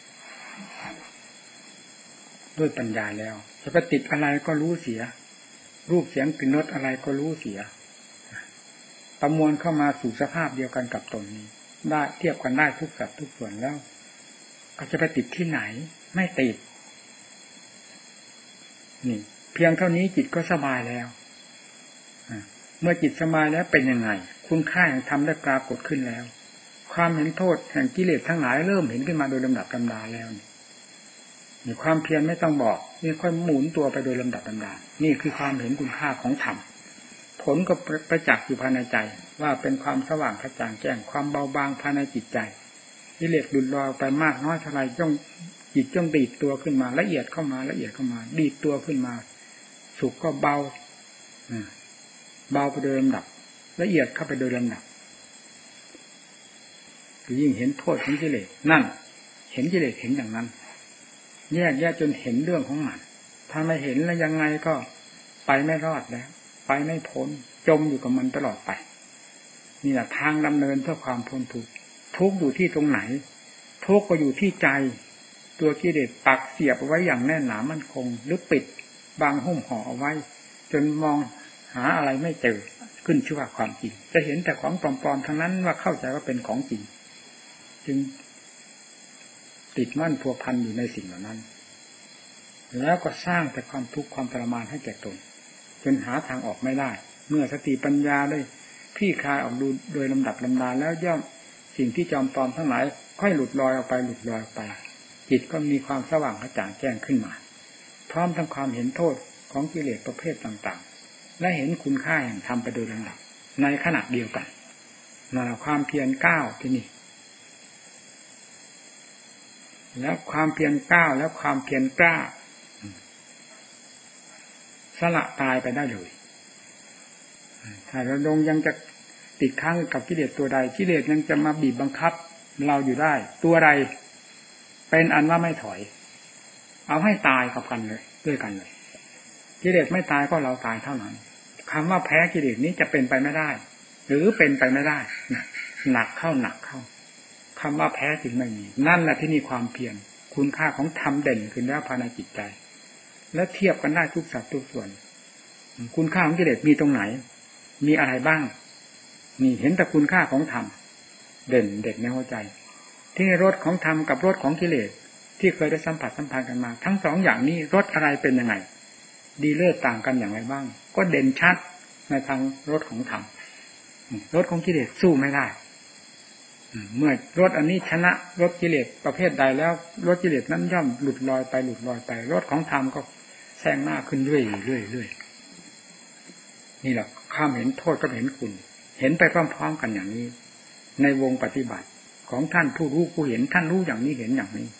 ด้วยปัญญาแล้วจะไปติดอะไรก็รู้เสียรูปเสียงกลิ่นรสอะไรก็รู้เสียประมวลเข้ามาสู่สภาพเดียวกันกับตนนี้ได้เทียบกันได้ทุกสัดทุกส่วนแล้วก็จะไปติดที่ไหนไม่ติดนี่เพียงเท่านี้จิตก็สบายแล้วเมื่อจิตสบายแล้วเป็นยังไงคุณค่าแห่งธรรมได้ปรากฏขึ้นแล้วความเห็นโทษแห่งกิเลสทั้งหลายเริ่มเห็นขึ้นมาโดยลำดับลำดาแล้วนี่ความเพียรไม่ต้องบอกนี่ค่อยหมุนตัวไปโดยลำดับลำดานี่คือความเห็นคุณค่าของธรรมผลก็ประจักษ์อยู่ภายในใจว่าเป็นความสว่างกระจ่างแจ้งความเบาบางภายในจิตใจกิเลสดุลลอยไปมากน้อยเท่าไรจ้องจิตจ้องดีดตัวขึ้นมาละเอียดเข้ามาละเอียดเข้ามาดีดตัวขึ้นมาสุขก็เบาเบาไปโดยลำดับละเอียดเข้าไปโดยลำดับยิ่งเห็นโทษของกิเลสนั่นเห็นกิเลสเห็นอย่างนั้นแยกแยกจนเห็นเรื่องของมันถ้าไม่เห็นแล้วยังไงก็ไปไม่รอดแล้วไปไม่พ้นจมอยู่กับมันตลอดไปนี่แหละทางดำเนินเพื่อความพ้นทุกข์ทุกข์อยู่ที่ตรงไหนทุกข์ก็อยู่ที่ใจตัวกิเลสปักเสียบเอาไว้อย่างแน่นหนามั่นคงหรือปิดบังหุ้มห่อเอาไว้จนมองหาอะไรไม่เจอขึ้นชื่อว่าความจริงจะเห็นแต่ของปลอมๆทั้งนั้นว่าเข้าใจว่าเป็นของจริงจึงติดมั่นพัวพันอยู่ในสิ่งเหล่านั้นแล้วก็สร้างแต่ความทุกข์ความทรมานให้แก่ตนจนหาทางออกไม่ได้เมื่อสติปัญญาได้คลี่คลายออกดูโดยลำดับลำดาแล้วย่อมสิ่งที่จอมปลอมทั้งหลายค่อยหลุดลอยออกไปหลุดลอยออกไปจิตก็มีความสว่างกระจ่างแจ้งขึ้นมาพร้อมทั้งความเห็นโทษของกิเลสประเภทต่างๆและเห็นคุณค่าแห่งธรรมไปโดยลำดับในขณะเดียวกันนั่นความเพียรก้าวที่นี่แล้วความเพียรก้าวแล้วความเพียรกล้าสละตายไปได้เลยถ้าเราลงยังจะติดค้างกับกิเลสตัวใดกิเลสยังจะมาบีบบังคับเราอยู่ได้ตัวใดเป็นอันว่าไม่ถอยเอาให้ตายกับกันเลยด้วยกันเลยกิเลสไม่ตายก็เราตายเท่านั้นคำว่าแพ้กิเลสนี้จะเป็นไปไม่ได้หรือเป็นไปไม่ได้หนักเข้าหนักเข้าคำว่าแพ้จึงไม่มีนั่นแหละที่มีความเพียรคุณค่าของธรรมเด่นขึ้นแล้วภายในจิตใจและเทียบกันได้ทุกสัดทุกส่วนคุณค่าของกิเลสมีตรงไหนมีอะไรบ้างนี่เห็นแต่คุณค่าของธรรมเด่นเด็ดในหัวใจที่รสของธรรมกับรสของกิเลสที่เคยได้สัมผัสสัมพันธ์กันมาทั้งสองอย่างนี้รสอะไรเป็นยังไงดีเลิศต่างกันอย่างไรบ้างก็เด่นชัดในทางรสของธรรมรสของกิเลสสู้ไม่ได้เมื่อรสอันนี้ชนะรสกิเลสประเภทใดแล้วรสกิเลสนั้นย่อมหลุดลอยไปหลุดลอยไปรสของธรรมก็แซงหน้าขึ้นเรื่อยเรื่อยเรื่อยนี่แหละข้ามเห็นโทษก็เห็นคุณเห็นไปพร้อมๆกันอย่างนี้ในวงปฏิบัติของท่านผู้รู้ผู้เห็นท่านรู้อย่างนี้เห็นอย่างนี้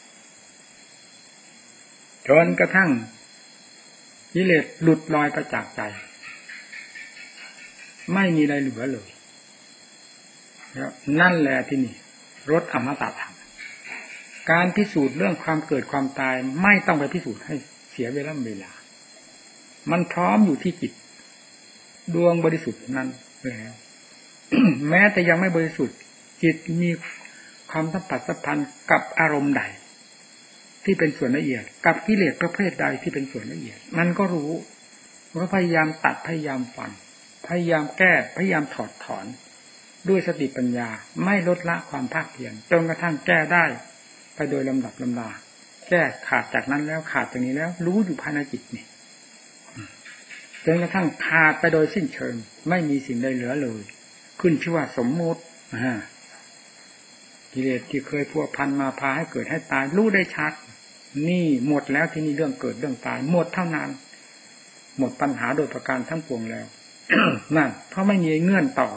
จนกระทั่งกิเลสหลุดลอยไปจากใจไม่มีอะไรเหลือเลยแล้วนั่นแหละที่นี่รสอมตะธรรมการพิสูจน์เรื่องความเกิดความตายไม่ต้องไปพิสูจน์ให้เสียเวลาเวลามันพร้อมอยู่ที่จิตดวงบริสุทธิ์นั้นแล้ว แม้แต่ยังไม่บริสุทธิ์จิตมีความสัมผัสสัมพันธ์กับอารมณ์ใดที่เป็นส่วนละเอียดกับกิเลสประเภทใดที่เป็นส่วนละเอียดมันก็รู้ก็พยายามตัดพยายามฟันพยายามแก้พยายามถอดถอนด้วยสติปัญญาไม่ลดละความภาคเพียรจนกระทั่งแก้ได้ไปโดยลำดับลำดาแก้ขาดจากนั้นแล้วขาดจากนี้แล้วรู้อยู่ภายในจิตนี่จนกระทั่งขาดไปโดยสิ้นเชิงไม่มีสิ่งใดเหลือเลยขึ้นชื่อว่าสมมุติกิเลสที่เคยพัวพันมาพาให้เกิดให้ตายรู้ได้ชัดนี่หมดแล้วที่นี่เรื่องเกิดเรื่องตายหมดเท่านั้นหมดปัญหาโดยประการทั้งปวงแล้ว นั่นเพราะไม่มีเงื่อนต่อ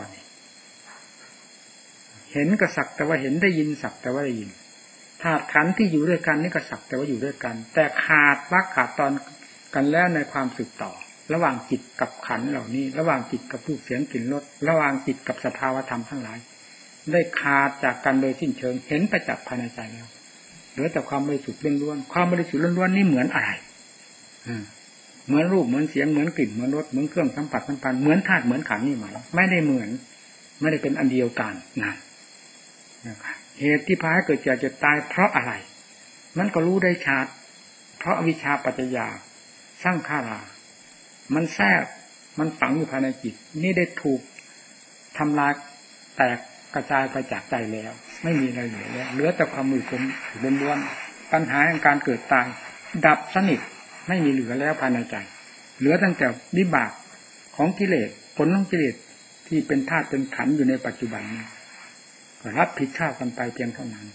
เห็นก็สักแต่ว่าเห็นได้ยินสักแต่ว่าได้ยินธาตุขันธ์ที่อยู่ด้วยกันนี่ก็สักแต่ว่าอยู่ด้วยกันแต่ขาดวักขาดตอนกันแล้วในความสืบต่อระหว่างจิตกับขันธ์เหล่านี้ระหว่างจิตกับรูปเสียงกลิ่นรสระหว่างจิตกับสภาวธรรมทั้งหลายได้ขาดจากกันโดยสิ้นเชิงเห็นประจักษ์ภายในใจแล้วเหลือแต่ความบริสุทธิ์ล้วนๆความบริสุทธิ์ล้วนๆนี่เหมือนอะไรเหมือนรูปเหมือนเสียงเหมือนกลิ่นเหมือนรสเหมือนเครื่องสัมผัสสัมพันธ์เหมือนธาตุเหมือนขันธ์นี่ไหมไม่ได้เหมือนไม่ได้เป็นอันเดียวกันนะเหตุที่พาให้เกิดเจ็บเจ็บตายเพราะอะไรมันก็รู้ได้ชัดเพราะอวิชชาปัจจยาสร้างขารามันแทรกมันฝังอยู่ภายในจิตนี่ได้ถูกทำลายแตกกระจายไปจากใจแล้วไม่มีอะไรเหลือแล้วเหลือแต่ความมืดมนล้วนๆปัญหาของการเกิดตายดับสนิทไม่มีเหลือแล้วภายในใจเหลือตั้งแต่วิบากของกิเลสผลของกิเลสที่เป็นธาตุเป็นขันธ์อยู่ในปัจจุบันนี้ก็รับผิดชอบกันไปเพียงเท่านั้น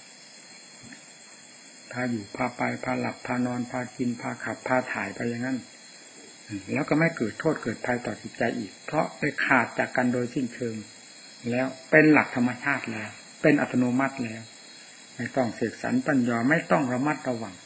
พาอยู่พาไปพาหลับพานอนพากินพาขับพาถ่ายไปอย่างนั้นแล้วก็ไม่เกิดโทษเกิดภัยต่อจิตใจอีกเพราะไปขาดจากกันโดยสิ้นเชิงแล้วเป็นหลักธรรมชาติแล้วเป็นอัตโนมัติแล้วไม่ต้องเสกสรรปัญญาไม่ต้องระมัดระวัง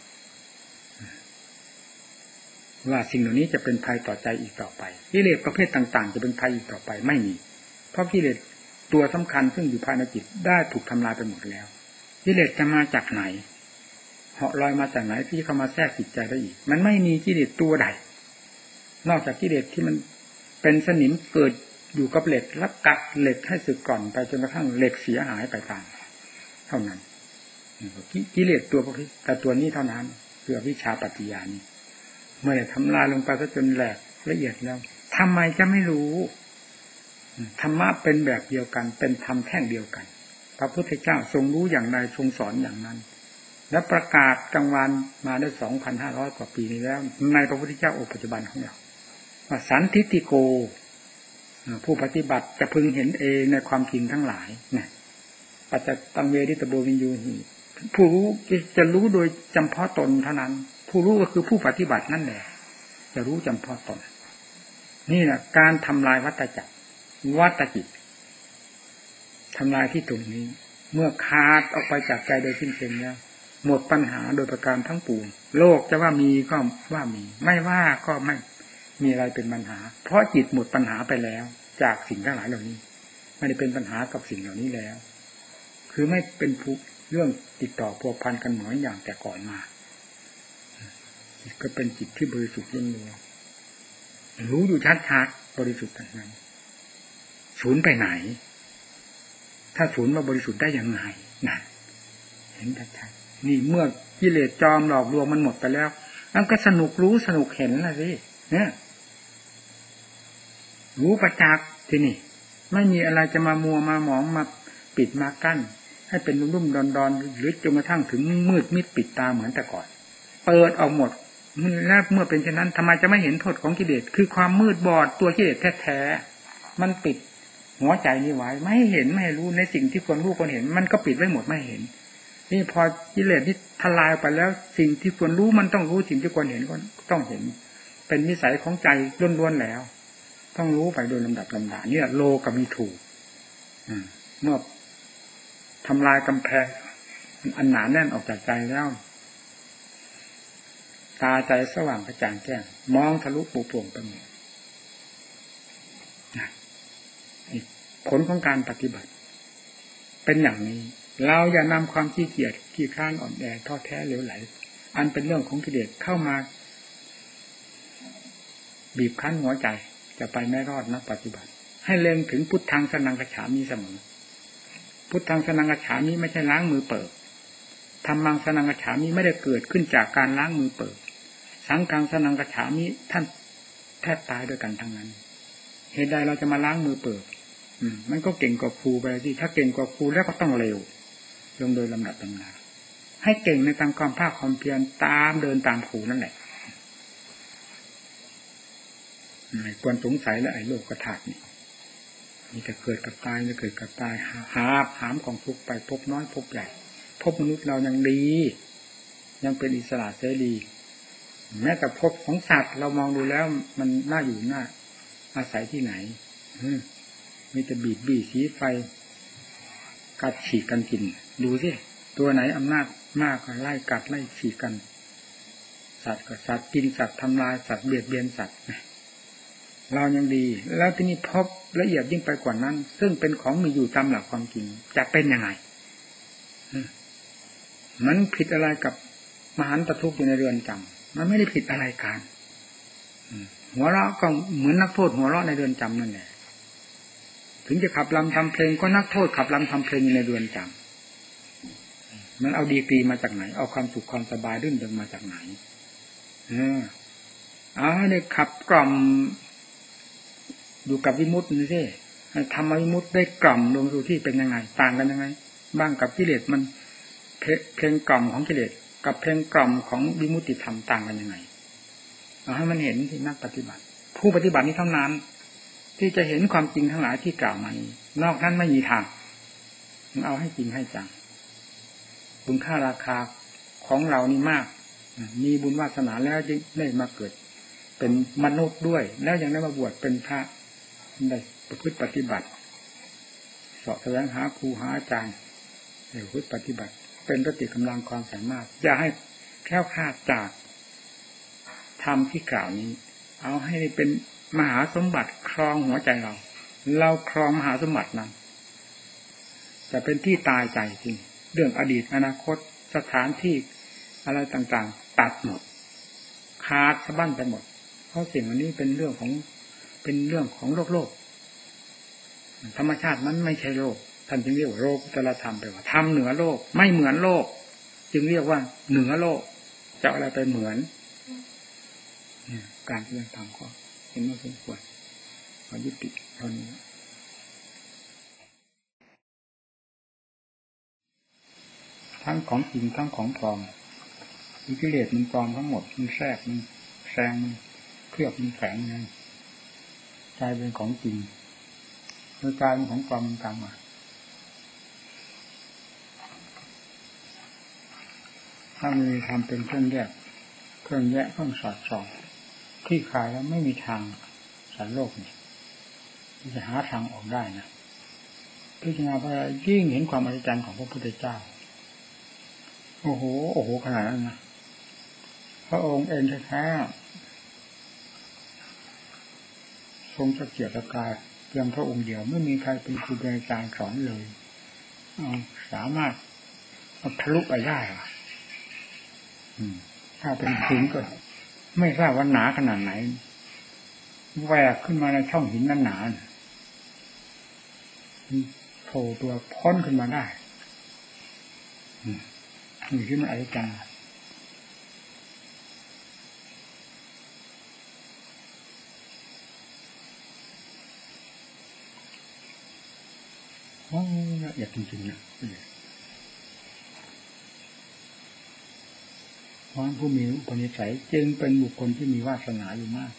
ว่าสิ่งเหล่านี้จะเป็นภัยต่อใจอีกต่อไปกิเลสประเภทต่างๆจะเป็นภัยอีกต่อไปไม่มีเพราะกิเลสตัวสำคัญซึ่งอยู่ภายในจิตได้ถูกทำลายไปหมดแล้วกิเลสจะมาจากไหนเหาะลอยมาจากไหนที่เข้ามาแทรกจิตใจได้อีกมันไม่มีกิเลสตัวใดนอกจากกิเลสที่มันเป็นสนิมเกิดอยู่กับเหล็กแล้วกัดเหล็กให้สึกก่อนไปจนกระทั่งเหล็กเสียหายไปตามเท่านั้นกิเลสตัวพวกนี้แต่ตัวนี้เท่านั้นคือวิชาปัจจญานี้เมื่อได้ทำลายลงไปจนแหลกละเอียดแล้วทำไมจะไม่รู้ธรรมะเป็นแบบเดียวกันเป็นธรรมแท่งเดียวกันพระพุทธเจ้าทรงรู้อย่างใดทรงสอนอย่างนั้นและประกาศกลางวันมาได้ สองพันห้าร้อย กว่าปีนี้แล้วในพระพุทธเจ้าองค์ปัจจุบันของเราว่าสันทิฏฐิโกผู้ปฏิบัติจะพึงเห็นเองในความจริงทั้งหลายนะปัจจตังเวทิตโบวินยูหิผู้รู้จะรู้โดยจำเพาะตนเท่านั้นผู้รู้ก็คือผู้ปฏิบัตินั่นแหละจะรู้จำเพาะตนนี่แหละการทำลายวัฏจักรวัฏจิตทำลายที่ตรงนี้เมื่อขาดออกไปจากใจโดยสิ้นเชิงแล้วหมดปัญหาโดยประการทั้งปวงโลกจะว่ามีก็ว่ามีไม่ว่าก็ไม่มีอะไรเป็นปัญหาเพราะจิตหมดปัญหาไปแล้วจากสิ่งทั้งหลายเหล่านี้ไม่ได้เป็นปัญหากับสิ่งเหล่านี้แล้วคือไม่เป็นผู้เรื่องติดต่อพัวพันกันเหมือนอย่างแต่ก่อนมาจิตก็เป็นจิตที่บริสุทธิ์ล้วนๆรู้อยู่ชัดๆบริสุทธิ์ทั้งนั้นศูนย์ไปไหนถ้าศูนย์มาบริสุทธิ์ได้ยังไงนั่นเห็นชัดๆนี่เมื่อกิเลสจอมหลอกลวงมันหมดไปแล้วมันก็สนุกรู้สนุกเห็นแล้วสิเนี่ยรู้ประจักษ์ที่นี่ไม่มีอะไรจะมามัวมาหมองมาปิดมากั้นให้เป็นรุ่มๆดอนๆหรือจนกระทั่งถึงมืดมิดปิดตาเหมือนแต่ก่อนเปิดออกหมดแล้วเมื่อเป็นเช่นนั้นทำไมจะไม่เห็นโทษของกิเลสคือความมืดบอดตัวกิเลสแท้ๆมันปิดหัวใจนี้ไว้ไม่ให้เห็นไม่ให้รู้ในสิ่งที่ควรรู้ควรเห็นมันก็ปิดไว้หมดไม่เห็นนี่พอกิเลสที่ทลายไปแล้วสิ่งที่ควรรู้มันต้องรู้สิ่งที่ควรเห็นก็ต้องเห็นเป็นนิสัยของใจล้วนๆแล้วต้องรู้ไปโดยลำดับลำดาเนี่ยโลกมีถูกเมื่อทำลายกำแพงอันหนาแน่นออกจากใจแล้วตาใจสว่างกระจ่างแจ้งมองทะลุปูโป่งไปหมดผลของการปฏิบัติเป็นอย่างนี้เราอย่านำความขี้เกียจขี้คร้านอ่อนแอท้อแท้เหลวไหลอันเป็นเรื่องของกิเลสเข้ามาบีบคั้นหัวใจจะไปไม่รอดนักปฏิบัติให้เล็งถึงพุทธังสนังกัจฉามิเสมอพุทธังสนังกัจฉามิไม่ใช่ล้างมือเปิดธรรมังสนังกัจฉามิไม่ได้เกิดขึ้นจากการล้างมือเปิดสังฆังสนังกัจฉามิท่านแทบตายด้วยกันทั้งนั้นเหตุใดเราจะมาล้างมือเปิดอืมมันก็เก่งกว่าครูไปสิถ้าเก่งกว่าครูแล้วก็ต้องเร็วลงโดยลำดับลำดับให้เก่งในทางความภาคความเพียรตามเดินตามครูนั่นแหละไม่ควรสงสัยและไอ้โลกกระถางนี่มีแต่เกิดกับตายจะเกิดกับตายหาหาหามของทุกไปพบน้อยพบใหญ่พบมนุษย์เรายังดียังเป็นอิสระเสรีแม้แต่พบของสัตว์เรามองดูแล้วมันน่าอยู่น่าอาศัยที่ไหนมีแต่บีบบี้สีไฟกัดฉีกกันกินดูสิตัวไหนอำนาจมากก็ไล่กัดไล่ฉีกกันสัตว์กับสัตว์กินสัตว์ทำลายสัตว์เบียดเบียนสัตว์เรายังดีแล้วที่นี่พบละเอียดยิ่งไปกว่านั้นซึ่งเป็นของมีอยู่ตามหลักความจริงจะเป็นยังไงมันผิดอะไรกับมหันตทุกข์อยู่ในเรือนจำมันไม่ได้ผิดอะไรกันหัวเราะก็เหมือนนักโทษหัวเราะในเรือนจำนั่นแหละถึงจะขับลำทำเพลงก็นักโทษขับลำทำเพลงอยู่ในเรือนจำมันเอาดีกรีมาจากไหนเอาความสุขความสบายรื่นเริงมาจากไหนเออเอาเนี่ยขับกล่อมอยู่กับวิมุตตินี่สิทำวิมุตติได้กล่อมลงสู่ที่เป็นยังไงต่างกันยังไงบ้างกับกิเลสมันเพลงกล่อมของกิเลสกับเพลงกล่อมของวิมุตติธรรมต่างกันยังไงเอาให้มันเห็นที่นักปฏิบัติผู้ปฏิบัตินี้เท่านั้นที่จะเห็นความจริงทั้งหลายที่กล่าวมานี้นอกนั้นไม่มีทางมันเอาให้จริงให้จังคุณค่าราคาของเรานี่มากมีบุญวาสนาแล้วจึงได้มาเกิดเป็นมนุษย์ด้วยแล้วยังได้มาบวชเป็นพระได้ประพฤติปฏิบัติสอบแสวงหาครูหาอาจารย์ได้ประพฤติปฏิบัติเป็นสติกำลังความสามารถอย่าให้แคล้วคลาดจากธรรมที่กล่าวนี้เอาให้เป็นมหาสมบัติครองหัวใจเราเราครองมหาสมบัตินั้นจะเป็นที่ตายใจจริงเรื่องอดีตอนาคตสถานที่อะไรต่างๆตัดหมดขาดสะบั้นไปหมดเพราะสิ่งอันนี้เป็นเรื่องของเป็นเรื่องของโลกโลกธรรมชาติมันไม่ใช่โลกท่านจึงเรียกว่าโลกุตตรธรรมไปว่าธรรมเหนือโลกไม่เหมือนโลกจึงเรียกว่าเหนือโลกจะอะไรไปเหมือนการเรื่องธรรมก็เห็นว่าสมควรขอยุติเท่านี้ทั้งของจริงทั้งของปลอมมีกิเลสมันปลอมทั้งหมดมันแทรกมันแซงมันเคลือบมันแฝงไงใจเป็นของจริงโดยการของปลอมมันตามมาถ้ามีทำเป็นเครื่องแยกเครื่องแยกเครื่องสอดส่องที่ขายแล้วไม่มีทางสารโลกนี่จะหาทางออกได้นะพิจารณาพระยิ่งเห็นความอัศจรรย์ของพระพุทธเจ้าโอ้โหโอ้โหขนาดนั้นนะพระองค์เองแท้ๆทรงเกียรติกายเพียงพระองค์เดียวไม่มีใครเป็นครูเป็นอาจารย์สอนเลยสามารถทะลุไปได้ถ้าเป็นหินก็ไม่ทราบว่าหนาขนาดไหนแหวกขึ้นมาในช่องหินนั้นหนาโผล่ตัวพ้นขึ้นมาได้นี่ที่มันอัศจรรย์โอ้ละเอียดจริงๆนะเพราะผู้มีอุปนิสัยจึงเป็นบุคคลที่มีวาสนาอยู่มาก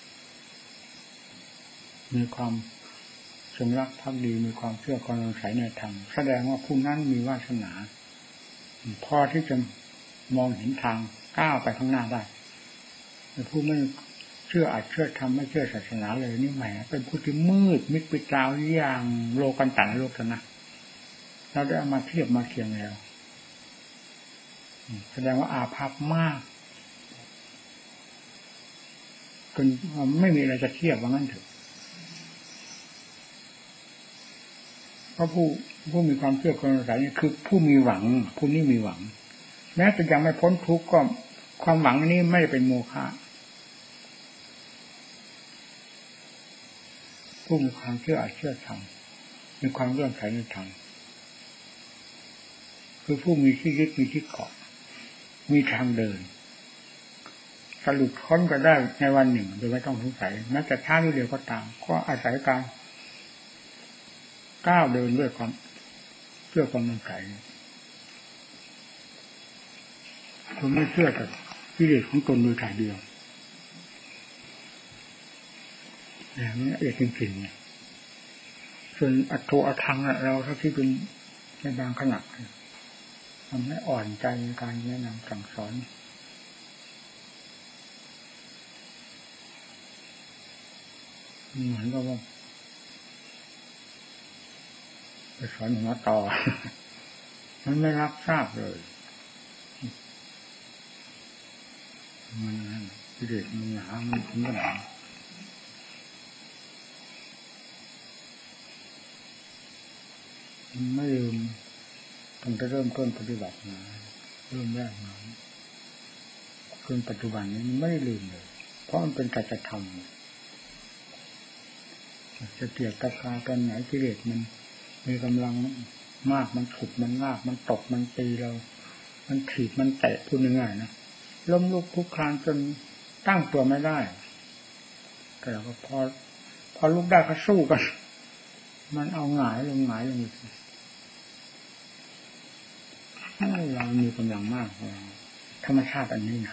มีความจงรักภักดีมีความเชื่อความสงสัยในธรรมแสดงว่าผู้นั้นมีวาสนาพอที่จะมองเห็นทางก้าวไปข้างหน้าได้แต่ผู้ไม่เชื่ออาจเชื่อธรรมไม่เชื่อศาสนาเลยนี่แหมเป็นผู้ที่มืดมิดปิดตาอย่างโลกันตันโลกนะเราได้เอามาเทียบมาเคียงแล้วแสดงว่าอาภัพมากจนไม่มีอะไรจะเทียบว่างั้นเถอะเพราะผู้ผู้มีความเชื่อความสงสัยนี่คือผู้มีหวังผู้นี้มีหวังแม้จะยังไม่พ้นทุกข์ก็ความหวังนี้ไม่ได้เป็นโมฆะผู้มีความเชื่ออาจเชื่อธรรมมีความเลื่อมใสในธรรมคือผู้มีที่ยึดมีที่เกาะมีทางเดินสรุปค้นก็ได้ในวันหนึ่งโดยไม่ต้องสงสัยแม้แต่ช้าหรือเร็วก็ตามก็อาศัยการก้าวเดินด้วยความเชื่อความมั่นใจคุณไม่เชื่อแต่กิเลสของตนโดยถ่ายเดียวอย่างนี้เอกจริงๆส่วนอัตโธอัตถังเราถ้าที่เป็นในบางขณะทำให้อ่อนใจในการแนะนำสั่งสอนเหมือนกับว่าไปสอนหัวต่อมันไม่รับทราบเลยมันกิเลสมันหนามันถึงขนาดไม่ลืมตั้งแต่เริ่มต้นปฏิบัติมาเริ่มแรกมาจนปัจจุบันนี้มันไม่ได้ลืมเลยเพราะมันเป็นสัจธรรมจะเกี่ยวกับการตอนไหนกิเลสมันมีกำลังมากมันฉุดมันลากมันตกมันตีเรามันถีบมันเตะพูดง่ายๆนะล้มลุกคลุกคลานจนตั้งตัวไม่ได้แต่เราก็พอพอลุกได้ก็สู้กันมันเอาหงายลงหงายลงอีกเรามีกำลังมากธรรมชาติอันนี้นะ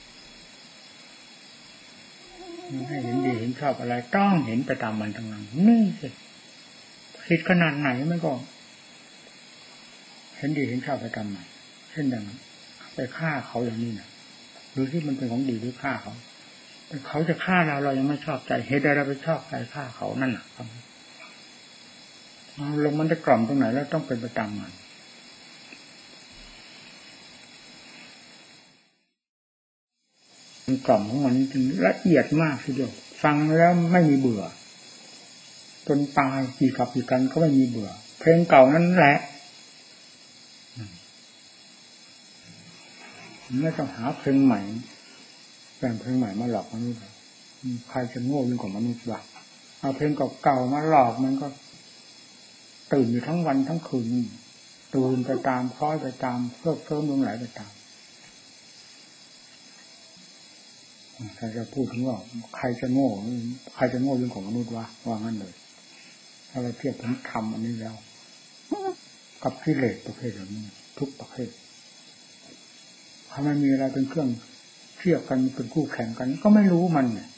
ให้เห็นดีเห็นชอบอะไรต้องเห็นไปตามมันทั้งนั้นนี่สิผิดขนาดไหนมันก็เห็นดีเห็นชอบไปตามมันเช่นอย่างไปฆ่าเขาอย่างนี้นะดูที่มันเป็นของดีหรือฆ่าเขาแต่เขาจะฆ่าเราเรายังไม่ชอบใจเหตุใดเราไปชอบใจฆ่าเขานั่นน่ะลงมันจะกล่อมตรงไหนแล้วต้องเป็นไปตามมันมันกล่อมของมันถึงละเอียดมากทีเดียวฟังแล้วไม่มีเบื่อจนตายกี่กับกี่กันก็ไม่มีเบื่อเพลงเก่านั่นแหละไม่ต้องหาเพลงใหม่แต่งเพลงใหม่มาหลอกมนุษย์ใครจะโง่ยิ่งกว่ามนุษย์วะเอาเพลงเก่าๆมาหลอกมันก็ตื่นอยู่ทั้งวันทั้งคืนตื่นไปตามคล้อยไปตามเพิ่มเพิ่มลงไหลไปตามใครจะพูดถึงว่าใครจะโง่ใครจะโง่ยิ่งกว่ามนุษย์วะว่างั้นเลยถ้าเราเทียบผมทำอันนี้แล้วกับกิเลสประเภทแบบนี้ทุกประเภทถ้ามันมีอะไรเป็นเครื่องเทียบกันเป็นคู่แข่งกันก็ไม่รู้มันเนี่ย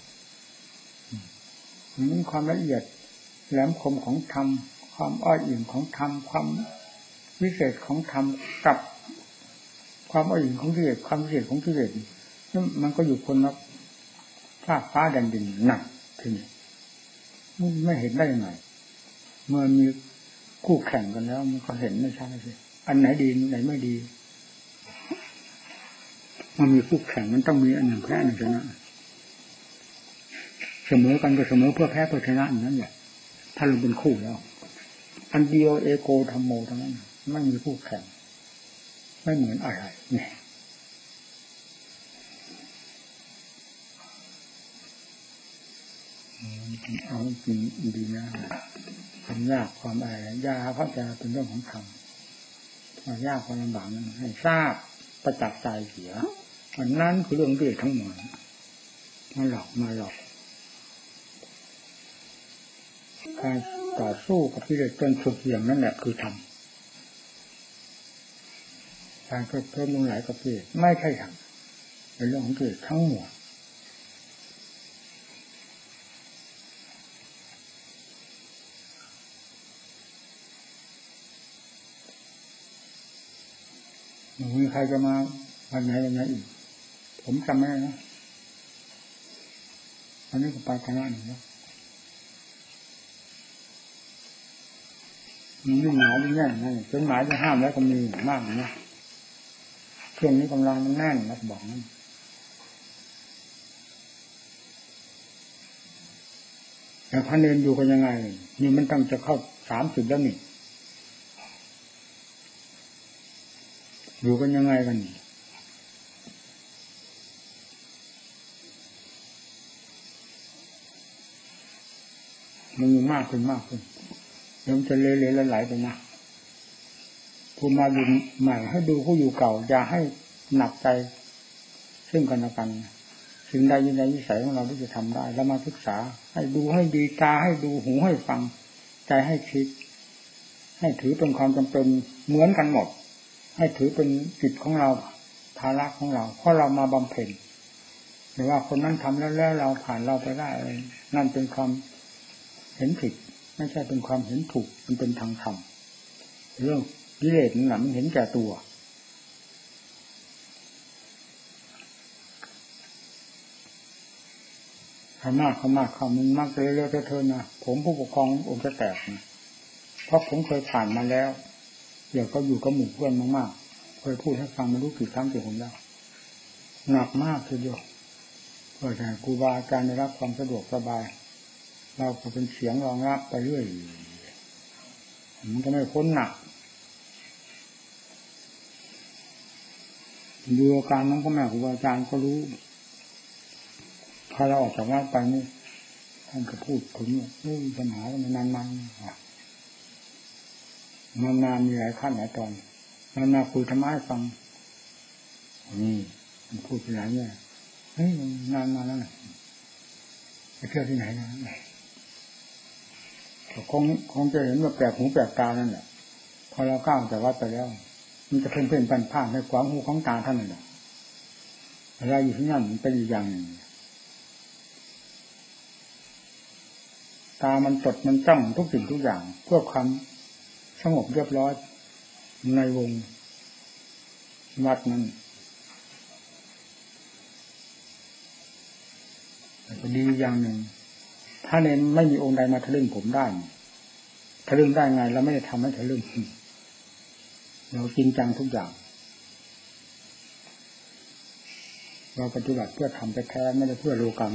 มันความละเอียดแหลมคมของธรรมความอ้อยอิ่มของธรรมความวิเศษของธรรมกับความอ้อยอิ่มของกิเลสความวิเศษของกิเลสนั่นมันก็อยู่คนละฟ้าฟ้าแดนดินหนักทีนี้ไม่เห็นได้ยังไงเมื่อมีคู่แข่งกันแล้วมันก็เห็นไม่ใช่สิอันไหนดีไหนไม่ดีมันมีคู่แข่งมันต้องมีอันหนึ่งแพ้หนึ่งชนะเสมอกันก็เสมอเพื่อแพ้เพื่อชนะอย่างนั้นแหละถ้าลงเป็นคู่แล้วอันเดียวเอโกธรรมโมทั้งนั้นไม่มีคู่แข่งไม่เหมือนอะไรเนี่ยเอาจริงดีนะความยากความอะไรยากเพราะจะเป็นเรื่องของธรรมความยากความลำบากนั้นให้ทราบประจักษ์ใจเสียอันนั้นคือเรื่องเรื่องทั้งหมดมาหลอกมาหลอกการต่อสู้กับกิเลสจนสุดเหวี่ยงนั่นแหละคือธรรมการเกิดเพิ่มลงไหลกับกิเลสไม่ใช่ธรรมเป็นเรื่องของกิเลสทั้งหมดมีใครจะมาวันไหนวันไหนอีกผมจำไม่ได้นะอันนี้ก็ไปคณะหนึ่งแล้วมันยิ่งหนาวยิ่งแน่นนะจนหมายจะห้ามแล้วก็มีมากนะช่วงนี้กำลังมันแน่นนะบอกนั่นแต่พระเนรอยู่กันยังไงนี่มันตั้งจะเข้าสามสิบแล้วนี่อยู่กันยังไงกันนี่มันมีมากขึ้นมากขึ้นเดี๋ยวมันจะเละๆไหลๆไปนะผู้มาอยู่ใหม่ให้ดูผู้อยู่เก่าอย่าให้หนักใจซึ่งกันและกันสิ่งใดยินใดวิสัยของเราที่จะทำได้แล้วมาศึกษาให้ดูให้ดีตาให้ดูหูให้ฟังใจให้คิดให้ถือเป็นความจำเป็นเหมือนกันหมดให้ถือเป็นจิตของเราภาระของเราเพราะเรามาบำเพ็ญหรือว่าคนนั้นทำแล้วแล้วเราผ่านเราไปได้นั่นเป็นความเห็นผิดไม่ใช่เป็นความเห็นถูกมันเป็นทางธรรมเรื่องกิเลสนั่นแหละมันเห็นแก่ตัวขมากขมากเขามันมากเรื่อยๆเท่าๆนะผมผู้ปกครององค์จะแตกนะเพราะผมเคยผ่านมาแล้วเดี๋ยวก็อยู่กับหมู่เพื่อนมากๆเคยพูดให้ฟังมารู้กี่ครั้งกี่หนแล้วหนักมากทีเดียวเพื่อให้ครูบาอาจารย์ได้รับความสะดวกสบายเราก็เป็นเสียงรองรับไปเรื่อยมันก็ไม่พ้นหนักดูอาการน้องพ่อแม่ครูบาอาจารย์ก็รู้พอเราออกจากวัดไปนี่ท่านก็พูดถึงเรื่องปัญหามันนานๆนานๆมีหลายขั้นหลายตอนนานๆคุยธรรมะให้ฟังนี่มันพูดไปหลายเนี่ยเฮ้ยนานมาแล้วนะไปเที่ยวที่ไหนนะคงคงจะเห็นว่าแปลกหูแปลกตานั่นแหละพอเราก้าวจากวัดไปแล้วมันจะเพ่นเพ่นพันผ่านในขวางหูของตาท่านนั่นแหละอะไรอยู่ที่นั่นมันเป็นอีกอย่างหนึ่งตามันจดมันจ้องทุกสิ่งทุกอย่างเพื่อความสงบเรียบร้อยในวงวัดนั้นแต่ดีอย่างหนึ่งถ้าเน้นไม่มีองค์ใดมาทะลึ่งผมได้ทะลึ่งได้ไงเราไม่ได้ทำให้ทะลึ่งเราจริงจังทุกอย่างเราปฏิบัติเพื่อทำไปแท้ไม่ได้เพื่อโลกรรม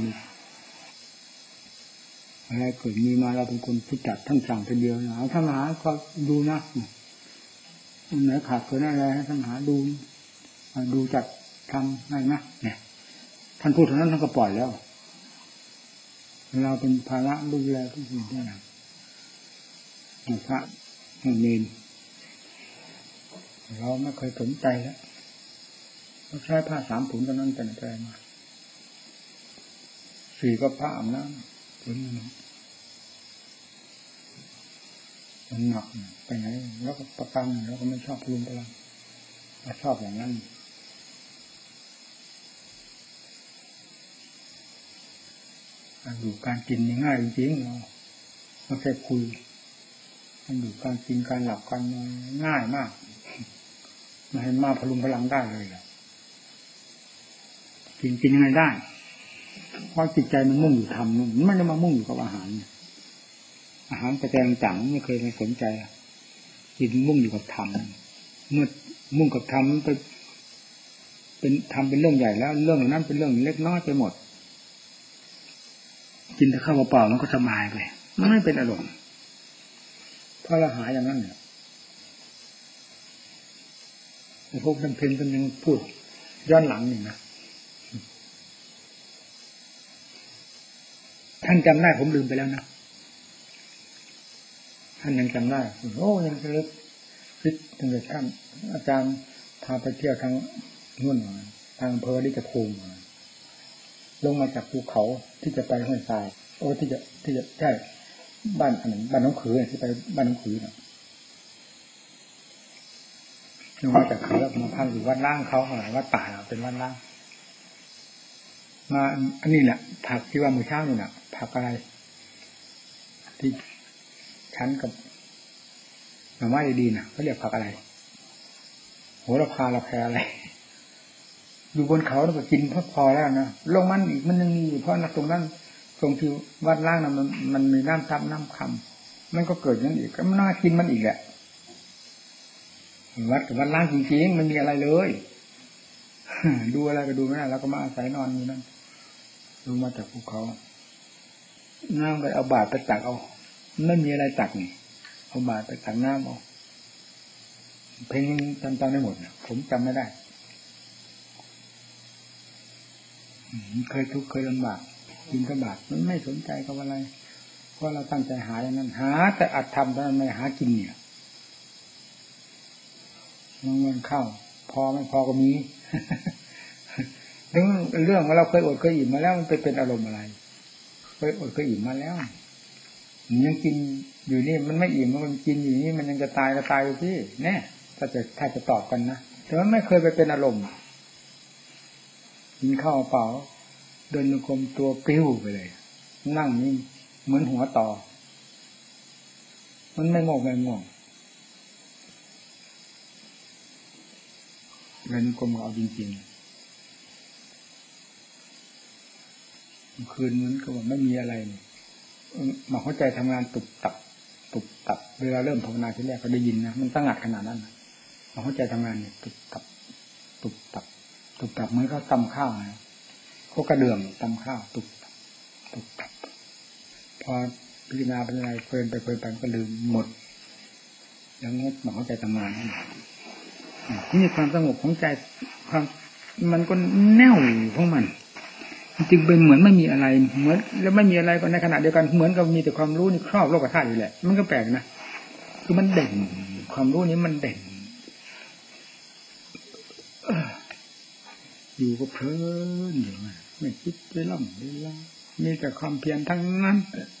อะไรเกิดมีมาเราเป็นคนผู้จัดทั้งสั่งเป็นเดียวนะท่านหาก็ดูนะไหนขาดเกินอะไรให้ท่านหาดูดูจัดทำให้นะเนี่ยท่านพูดเท่านั้นท่านก็ปล่อยแล้วเราเป็นภาระดูแลทุกสิ่งทุกอย่างพระเนรเราไม่เคยสนใจแล้วเราใช้ผ้าสามผืนกันนั้นแต่ไหนแต่ไรมาสี่ก็ผ้าอาบน้ำผืนนึงมันหนักไปไหนแล้วก็ประกันแล้วก็ไม่ชอบพลุนไปแล้วชอบอย่างนั้นการอยู่การกินง่ายจริงๆเราไม่ใช่คุยการอยู่การกินการหลับการนอนง่ายมากมาให้มาพลุงพลังได้เลยแหละกินกินยังไงได้เพราะจิตใจมันมุ่งอยู่ทำมันไม่ได้มามุ่งอยู่กับอาหารอาหารกระแจงจังไม่เคยไปสนใจกินมุ่งอยู่กับธรรมเมื่อมุ่งกับธรรมไปเป็นทำเป็นเรื่องใหญ่แล้วเรื่องนั้นเป็นเรื่องเล็กน้อยไปหมดกินแต่ข้าวเปล่ามันก็สบายไปมันไม่เป็นอารมณ์เพราะเราหาอย่างนั้นเนี่ยไอ้พวกท่านเพลนท่านยังพูดย้อนหลังหนึ่งนะท่านจำได้ผมลืมไปแล้วนะท่านยังจำได้โอ้ยังเล็กคิดถึงแต่ท่านอาจารย์พาไปเที่ยวทางนู่นทางอำเภอที่จะภูมิลงมาจากภูเขาที่จะไปห้วยทรายโอ้ที่จะที่จะใช่บ้านอันนั้นบ้านน้องขือที่ไปบ้านน้องขือเนี่ยลงมาจากเขาแล้วมาพักอยู่วัดล่างเขาอะไรวัดป่าเป็นวัดล่างมาอันนี้แหละผักที่ว่ามือเช้านี่น่ะผักอะไรที่ชั้นกับหน่อไม้ดีๆน่ะเขาเรียกผักอะไรโหระพาระแพรอะไรอยู่บนเขาแล้วก็กินพอพอแล้วนะลงมันอีกมันยังมีเพราะตรงนั้นตรงที่วัดล่างนั้นมันมันมีน้ำทับน้ำคำมันก็เกิดนั่นอีกก็มันน่ากินมันอีกแหละวัดกับวัดล่างจริงๆมันมีอะไรเลยดูอะไรก็ดูไม่ได้แล้วก็มาอาศัยนอนอยู่นั่นลงมาจากภูเขานั่งไปเอาบาตรไปตักเอาไม่มีอะไรตักนี่เอาบาตรไปตักน้ำเอาเพลงจำจำได้หมดเนี่ยผมจำไม่ได้เคยทุกข์เคยลำบากกินกระบาดมันไม่สนใจกับอะไรเพราะเราตั้งใจหาอย่างนั้นหาแต่อัดทำแต่ไม่หากินเนี่ยเงินเข้าพอไม่พอก็มีเรื่องเรื่องว่าเราเคยอดเคยอิ่มมาแล้วมันไปเป็นอารมณ์อะไรเคยอดเคยอิ่มมาแล้วมันยังกินอยู่นี่มันไม่อิ่มมันกินอยู่นี่มันยังจะตายก็ตายอยู่ที่แน่ถ้าจะถ้าจะตอบกันนะแต่ว่าไม่เคยไปเป็นอารมณ์กินข้าวเปล่าเดินกลมตัวปิ้วไปเลยนั่งนี่เหมือนหัวต่อมันไม่โง่ไม่ง่วงเดินกลมเอาจริงๆคืนนั้นก็ว่าไม่มีอะไรมาเข้าใจทำงานตุบตับตุบตับเวลาเริ่มภาวนาทีแรกก็ได้ยินนะมันตั้งหัดขนาดนั้นมาเข้าใจทำงานเนี่ยตุบตับตุบตับตุบตับเหมือนเขาตำข้าวนะเขากระเดื่องตำข้าวตุบตุบตับพอพิจารณาเป็นอะไรเพลินไปเพลินไปก็ลืมหมดแล้วงดมาเข้าใจทำงานนี่ความสงบของใจความมันก็แน่วของมันจึงเป็นเหมือนไม่มีอะไรเหมือนแล้วไม่มีอะไรก็ในขณะเดียวกันเหมือนกับมีแต่ความรู้นี่ครอบโลกธาตุอยู่แหละมันก็แปลกนะคือมันเด่นความรู้นี้มันเด่นอยู่ก็เพลินอยู่ไม่คิดไปล่ำเวลามีแต่ความเพียรทั้งนั้น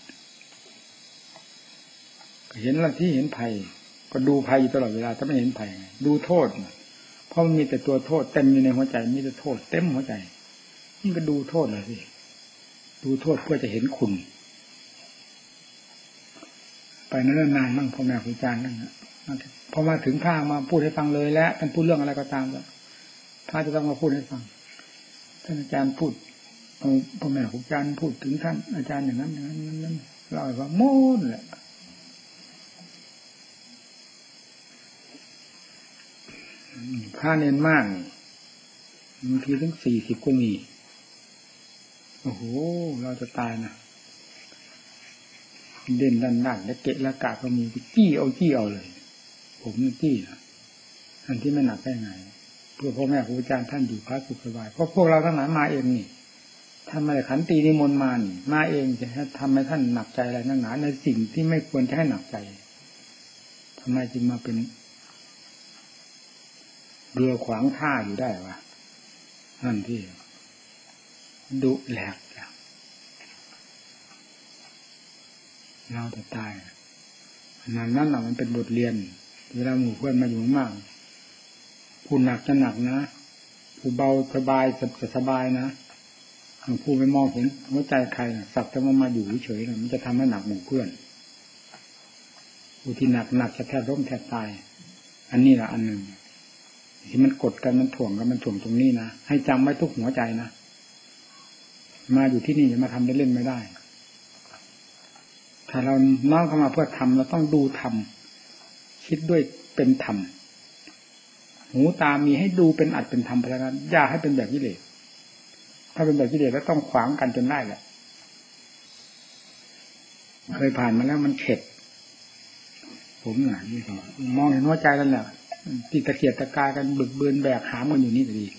เห็นละที่เห็นภัยก็ดูภัยอยู่ตลอดเวลาถ้าไม่เห็นภัยดูโทษเพราะมันมีแต่ตัวโทษเต็มอยู่ในหัวใจมีแต่โทษเต็มหัวใจนี่ก็ดูโทษเลยสิดูโทษเพื่อจะเห็นคุณไปนั่นนานมั่งพ่อแม่ครูอาจารย์นั่นนะพอมาถึงข้างมาพูดให้ฟังเลยและท่านพูดเรื่องอะไรก็ตามแล้วพระจะต้องมาพูดให้ฟังท่านอาจารย์พูดพ่อแม่ครูอาจารย์พูดถึงท่านอาจารย์อย่างนั้นอย่างนั้นนั้นเล่าให้ฟังโม้แหละพระเน้นมากบางทีถึงสี่สิบก็มีโอ้โหเราจะตายนะเด่นดันดันและเกะละกะก็มีจี้เอาจี้เอาเลยผมนี่จี้นะอันที่ไม่หนักได้ไงเพื่อพ่อแม่ครูอาจารย์ท่านอยู่พระสุขสบายเพราะพวกเราทั้งหลายมาเองนี่ท่านไม่ได้ขันตีนิมนต์มานี่มาเองจะทำให้ท่านหนักใจอะไรนักหนาในสิ่งที่ไม่ควรจะให้หนักใจทำไมจึงมาเป็นเรือขวางท่าอยู่ได้วะนั่นที่ดุแหลกเราจะตายนั่นนั่นแหละมันเป็นบทเรียนเวลาหมู่เพื่อนมาอยู่มากผู้หนักจะหนักนะผู้เบาสบายจะสบายนะผู้ไม่มองเห็นหัวใจใครสักแต่ว่ามาอยู่เฉยๆมันจะทำให้หนักหมู่เพื่อนผู้ที่หนักหนักจะแทบล้มแทบตายอันนี้แหละอันหนึ่งที่มันกดกันมันถ่วงกันมันถ่วงตรงนี้นะให้จำไว้ทุกหัวใจนะมาอยู่ที่นี่จะมาทำได้เล่นไม่ได้ถ้าเราน้อมเข้ามาเพื่อทำเราต้องดูธรรมคิดด้วยเป็นธรรมหูตามีให้ดูเป็นอัดเป็นธรรมไปแล้วกันอย่าให้เป็นแบบกิเลสถ้าเป็นแบบกิเลสแล้วต้องขวางกันจนได้แหละเคยผ่านมาแล้วมันเข็ดผมหนานี่มองเห็นหัวใจแล้วแหละที่ตะเกียกตะกายกันบึกเบือนแบกหามกันอยู่นี่ก็ดี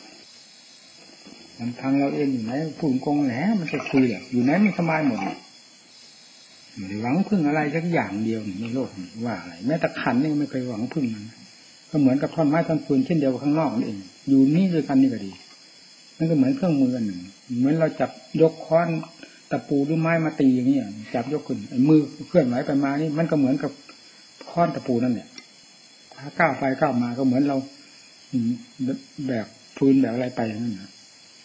มันทางเราเองอยู่ไหนพูดโกงแหนมันจะคุยแหละอยู่ไหนมันสบายหมดไม่หวังพึ่งอะไรสักอย่างเดียวในโลกว่าอะไรแม้แต่ขันนี่ไม่เคยหวังพึ่งมันก็เหมือนกับท่อนไม้ท่อนฟืนเช่นเดียวกับข้างนอกนั่นเองอยู่นี่ด้วยกันนี่ก็ดีนั่นก็เหมือนเครื่องมืออันหนึ่งเหมือนเราจับยกค้อนตะปูหรือไม้มาตีอย่างนี้จับยกขึ้นมือเคลื่อนไหวไปมานี่มันก็เหมือนกับค้อนตะปูนั่นแหละถ้าก้าวไปก้าวมาก็เหมือนเราแบกฟืนแบกอะไรไปอย่างนั้นนะ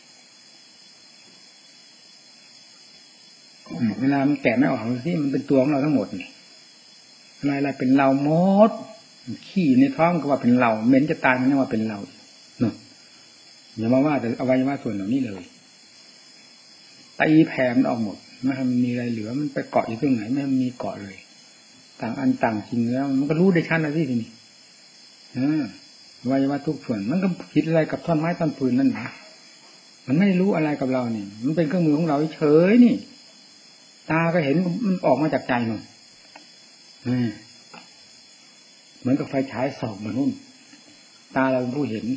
เวลามันแกะไม่ออกที่มันเป็นตัวของเราทั้งหมดนี่อะไรอะไรเป็นเราหมดขี้ในท้องก็ว่าเป็นเราเหม็นจะตายมันยังว่าเป็นเราเนาะอย่ามาว่าแต่อวัยวะส่วนเหล่านี้เลยตีแผ่มันออกหมดไม่ให้มันมีอะไรเหลือมันไปเกาะอยู่ตรงไหนไม่มีเกาะเลยต่างอันต่างจริงแล้วมันก็รู้ได้ชัดแล้วที่นี่อ่าอวัยวะทุกส่วนมันก็คิดอะไรกับท่อนไม้ท่อนฟืนนั่นนะมันไม่รู้อะไรกับเรานี่มันเป็นเครื่องมือของเราเฉยนี่ตาก็เห็นมันออกมาจากใจมันอืมเหมือนกับไฟฉายส่องมานู่นตาเราเป็นผู้เห็น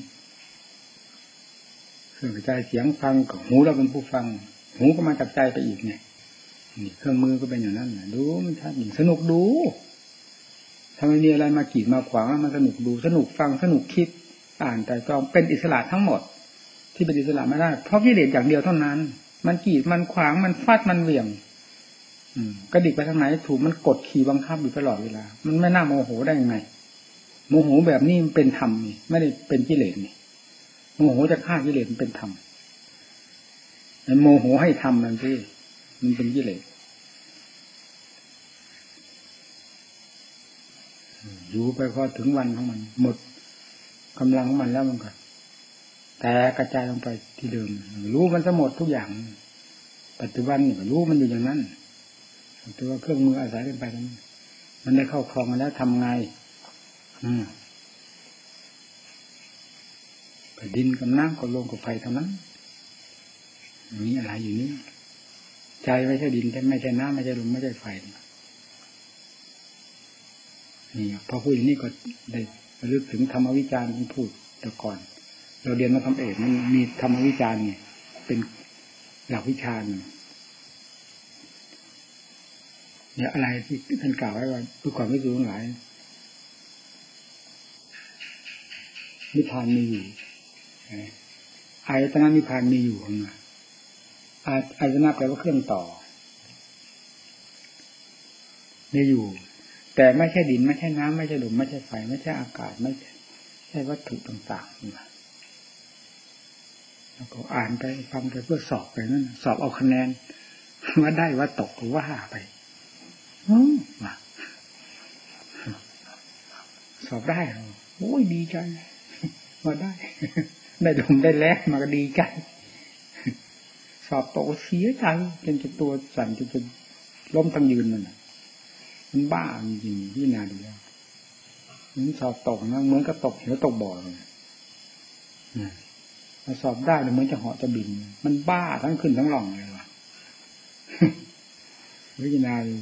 เครื่องกระจายเสียงฟังกับหูเราเป็นผู้ฟังหูก็มาจากใจไปอีกเนี่ยนี่เครื่องมือก็เป็นอย่างนั้นนะดูมันชัดหนึ่งสนุกดูถ้าไม่มีอะไรมากีดมาขวางมันสนุกดูสนุกฟังสนุกคิดอ่านแต่ต้องเป็นอิสระทั้งหมดที่เป็นอิสระไม่ได้เพราะกิเลสอย่างเดียวเท่านั้นมันกีดมันขวางมันฟาดมันเหวี่ยงกระดิกไปทางไหนถูกมันกดขี่บังคับอยู่ตลอดเวลามันไม่น่าโมโหได้ยังไงโมโหแบบนี้มันเป็นธรรมนี่ไม่ได้เป็นกิเลสนี่โมโหจะฆ่ากิเลสมันเป็นธรรมไอ้โมโหให้ทำนั่นสิมันเป็นกิเลสอยู่ไปพอถึงวันของมันหมดกำลังของมันแล้วมันก็แต่กระจายลงไปที่เดิมรู้มันจะหมดทุกอย่างปัจจุบันนี่รู้มันอยู่อย่างนั้นตัวเครื่องมืออาศัยกันไปนั้นมันได้เข้าครองมาแล้วทำไงอืมดินกับน้ำกับลมกับไฟเท่านั้นมีอะไรอยู่นี่ใจไม่ใช่ดินไม่ใช่น้ำไม่ใช่ลมไม่ใช่ไฟนี่พอพูดอย่างนี้ก็ได้ระลึกถึงธรรมวิจารณ์ที่พูดแต่ก่อนเราเรียนมาทำเอกมันมีธรรมวิจารณ์เนี่ยเป็นหลักวิชาเนี่ยอะไรที่ท่านกล่าวไว้ว่าผู้ความไม่รู้ทั้งหลายนิพพานมีอยู่อายตนะนิพพานมีอยู่นะอายตนะแปลว่าเครื่องต่อมีอยู่แต่ไม่ใช่ดินไม่ใช่น้ำไม่ใช่ลมไม่ใช่ไฟไม่ใช่อากาศไม่ใช่วัตถุต่างๆนะแล้วก็อ่านไปฟังไปเพื่อสอบไปนั่นสอบเอาคะแนนว่าได้ว่าตกหรือว่าไปอืมสอบได้โอ้ยดีใจมาได้ได้ลมได้แรงมาก็ดีใจสอบตกเสียใจจนจะตัวสั่นจนจะล้มทั้งยืนมันมันบ้าจริงๆพี่นาดูแล้วมันสอบตกนะเหมือนกับตกเหวตกบ่อเลยมาสอบได้เลยเหมือนจะเหาะจะบินมันบ้าทั้งขึ้นทั้งหล่องเลยว่ะพี่นาดู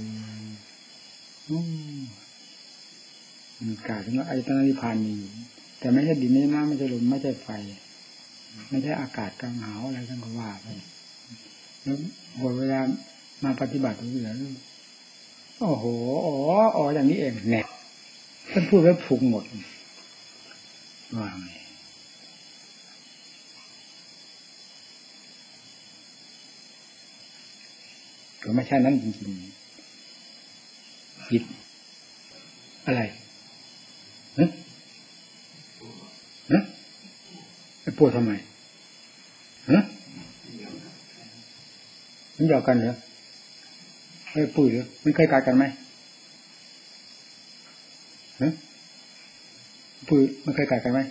มันกล่าวถึงว่าอายตนะนิพพานมีอยู่แต่ไม่ใช่ดินไม่ใช่น้ำไม่ใช่ลมไม่ใช่ไฟไม่ใช่อากาศกลางหาวอะไรทั้งก็ว่าไปแล้วพอเวลามาปฏิบัติอยู่แล้วโอ้โหอ๋ออ๋ออย่างนี้เองแน่ท่านพูดไว้ผูกหมดว่าไงก็ไม่ใช่นั้นจริงๆจิตอะไรฮะฮะไปปวดทำไมฮะมันหยอกกันเหรอไอ้ปุ้ยเหรอมันเคยกัดกันไหมฮะปุ้ยมันเคยกัดกันไหม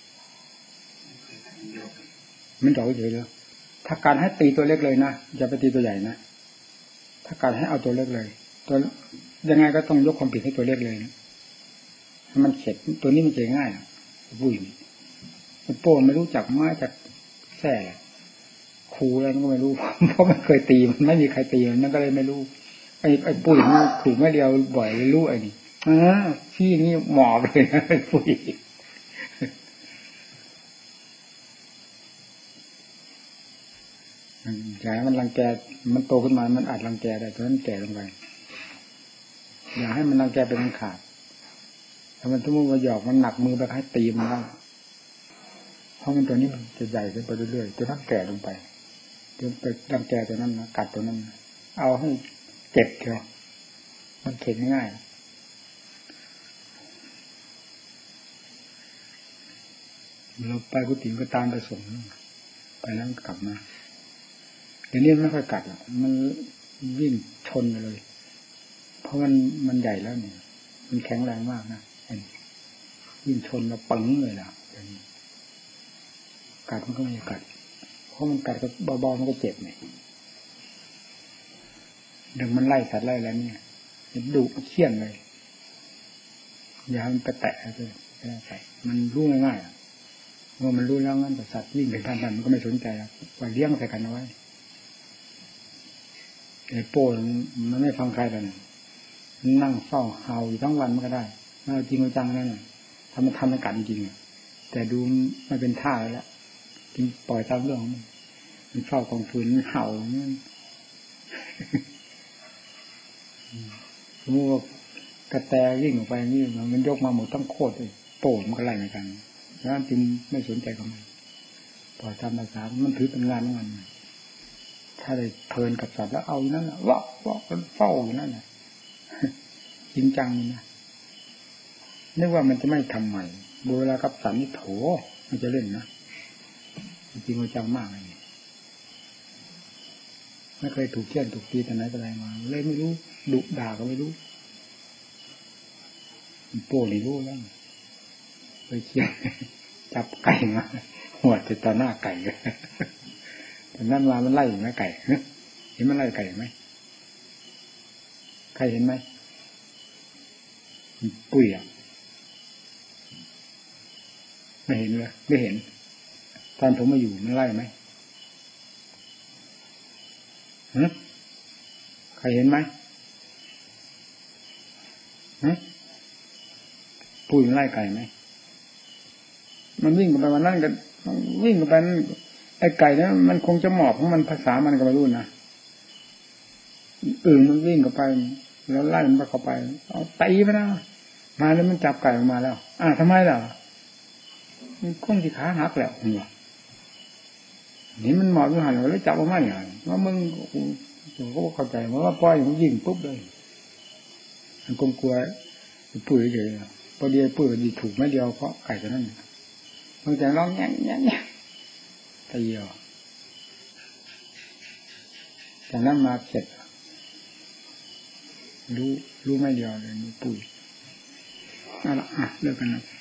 มันหยอกเฉยเลยถ้าการให้ตีตัวเล็กเลยนะอย่าไปตีตัวใหญ่นะถ้าการให้เอาตัวเล็กเลยตัวยังไงก็ต้องยกความผิดให้ตัวเล็กเลยนะมันเข็ดตัวนี้มันเจ๋งง่ายปุ้ยมันโป้ไม่รู้จักไม้จักแส่ครูอะไรก็ไม่รู้เพราะมันเคยตีมันไม่มีใครตีมันก็เลยไม่รู้ไอ้ไอ้ปุ้ยนี่ถูกไม่เดียวบ่อยเลยรู้ไอ้นี่อ่าที่นี่หมอบเลยนะไอ้ปุ้ยอย่าให้มันรังแกมันโตขึ้นมามันอาจรังแกได้เพราะนั้นแก่ลงไปอย่าให้มันรังแกเป็นขาดถ้ามันทุ่มมาหยอกมันหนักมือไปให้ตีมันบ้างเพราะมันตัวนี้มันจะใหญ่ขึ้นไปเรื่อยๆจนทั้งแก่ลงไปจนไปรังแกตัวนั้นนะกัดตัวนั้นเอาให้เจ็บเถอะมันเข็นง่ายเราไปกุฏิก็ตามไปส่งไปแล้วกลับมาเดี๋ยวนี้ไม่ค่อยกัดหรอกมันวิ่งชนเลย เพราะมันมันใหญ่แล้วเนี่ยมันแข็งแรงมากนะวิ่งชนแล้วปังเลยล่ะอย่างนี้กัดมันก็ไม่กัดเพราะมันกัดก็เบาๆมันก็เจ็บเนี่ยเดี๋ยวมันไล่สัตว์ไล่แล้วเนี่ยดุเขี้ยนเลยอย่ามันไปแตะเลยมันรู้ง่ายๆเมื่อมันรู้แล้วงั้นแต่สัตว์วิ่งไปทันๆมันก็ไม่สนใจแล้วว่าเลี้ยงใส่กันเอาไว้ไอ้โป้มันไม่ฟังใครเลยนั่งเฝ้าเห่าอยู่ทั้งวันมันก็ได้เอาจริงจังนั่นน่ะทำมันทำมันกัดจริงแต่ดูมันเป็นท่าแล้วจริงปล่อยตามเรื่องมันมันเฝ้ากองฟืนเห่าเนี่ยสมมติว่ากระแตวิ่งออกไปนี่มันยกมาหมดทั้งโคตรเลยโป่มันก็ไล่เหมือนกันแล้วจริงไม่สนใจกับมันปล่อยตามภาษามันถือเป็นงานของมันถ้าได้เพลินกับสัตว์แล้วเอาอยู่นั่นแหละวะวะมันเฝ้าอยู่นั่นแหละจริงจังนะนึกว่ามันจะไม่ทำใหม่เวลากับสัตว์นี่โถมันจะเล่นนะจริงจังมากเลยไม่เคยถูกเชี่ยนถูกตีแต่ไหนแต่ไรมาเลยไม่รู้ดุด่าก็ไม่รู้โป้นี่รู้แล้วไปเชี่ยนจับไก่มาหัวจะต่อหน้าไก่เลยแต่นั่นมามันไล่ไหมไก่เห็นมันไล่ไก่ไหมใครเห็นไหมปุ้ยอ่ะไม่เห็นเลยไม่เห็นตอนผมมาอยู่มันไล่ไหมฮะใครเห็นไหมฮะปุ้ยมันไล่ไก่ไหมมันวิ่งกันไปวันนั้นกันวิ่งกันไปไอ้ไก่เนี่ยมันคงจะหมอบของมันภาษามันก็ไม่รู้นะอื่นมันวิ่งกันไปแล้วไล่มันเข้าไปเอาตีมันนะมาแล้วมันจับไก่ออกมาแล้วอ่าทำไมล่ะมันคงที่ขาหักแหละหัวนี่มันหมอบอยู่หันแล้วจับออกมาอย่างว่ามึงผมก็เข้าใจว่าปล่อยมันยิงปุ๊บเลยมันคงกลัวปุ๋ยเฉยๆพอเดียวปุ๋ยดีถูกไม่เดียวเพราะไก่ตัวนั้นมันจะร้องแง่แง่แง่ตีเดียวจากนั้นมาเสร็จรู้รู้ไม่เดียวเลยมีปุ๋ยเอาละอ่ะเลิกกันนะ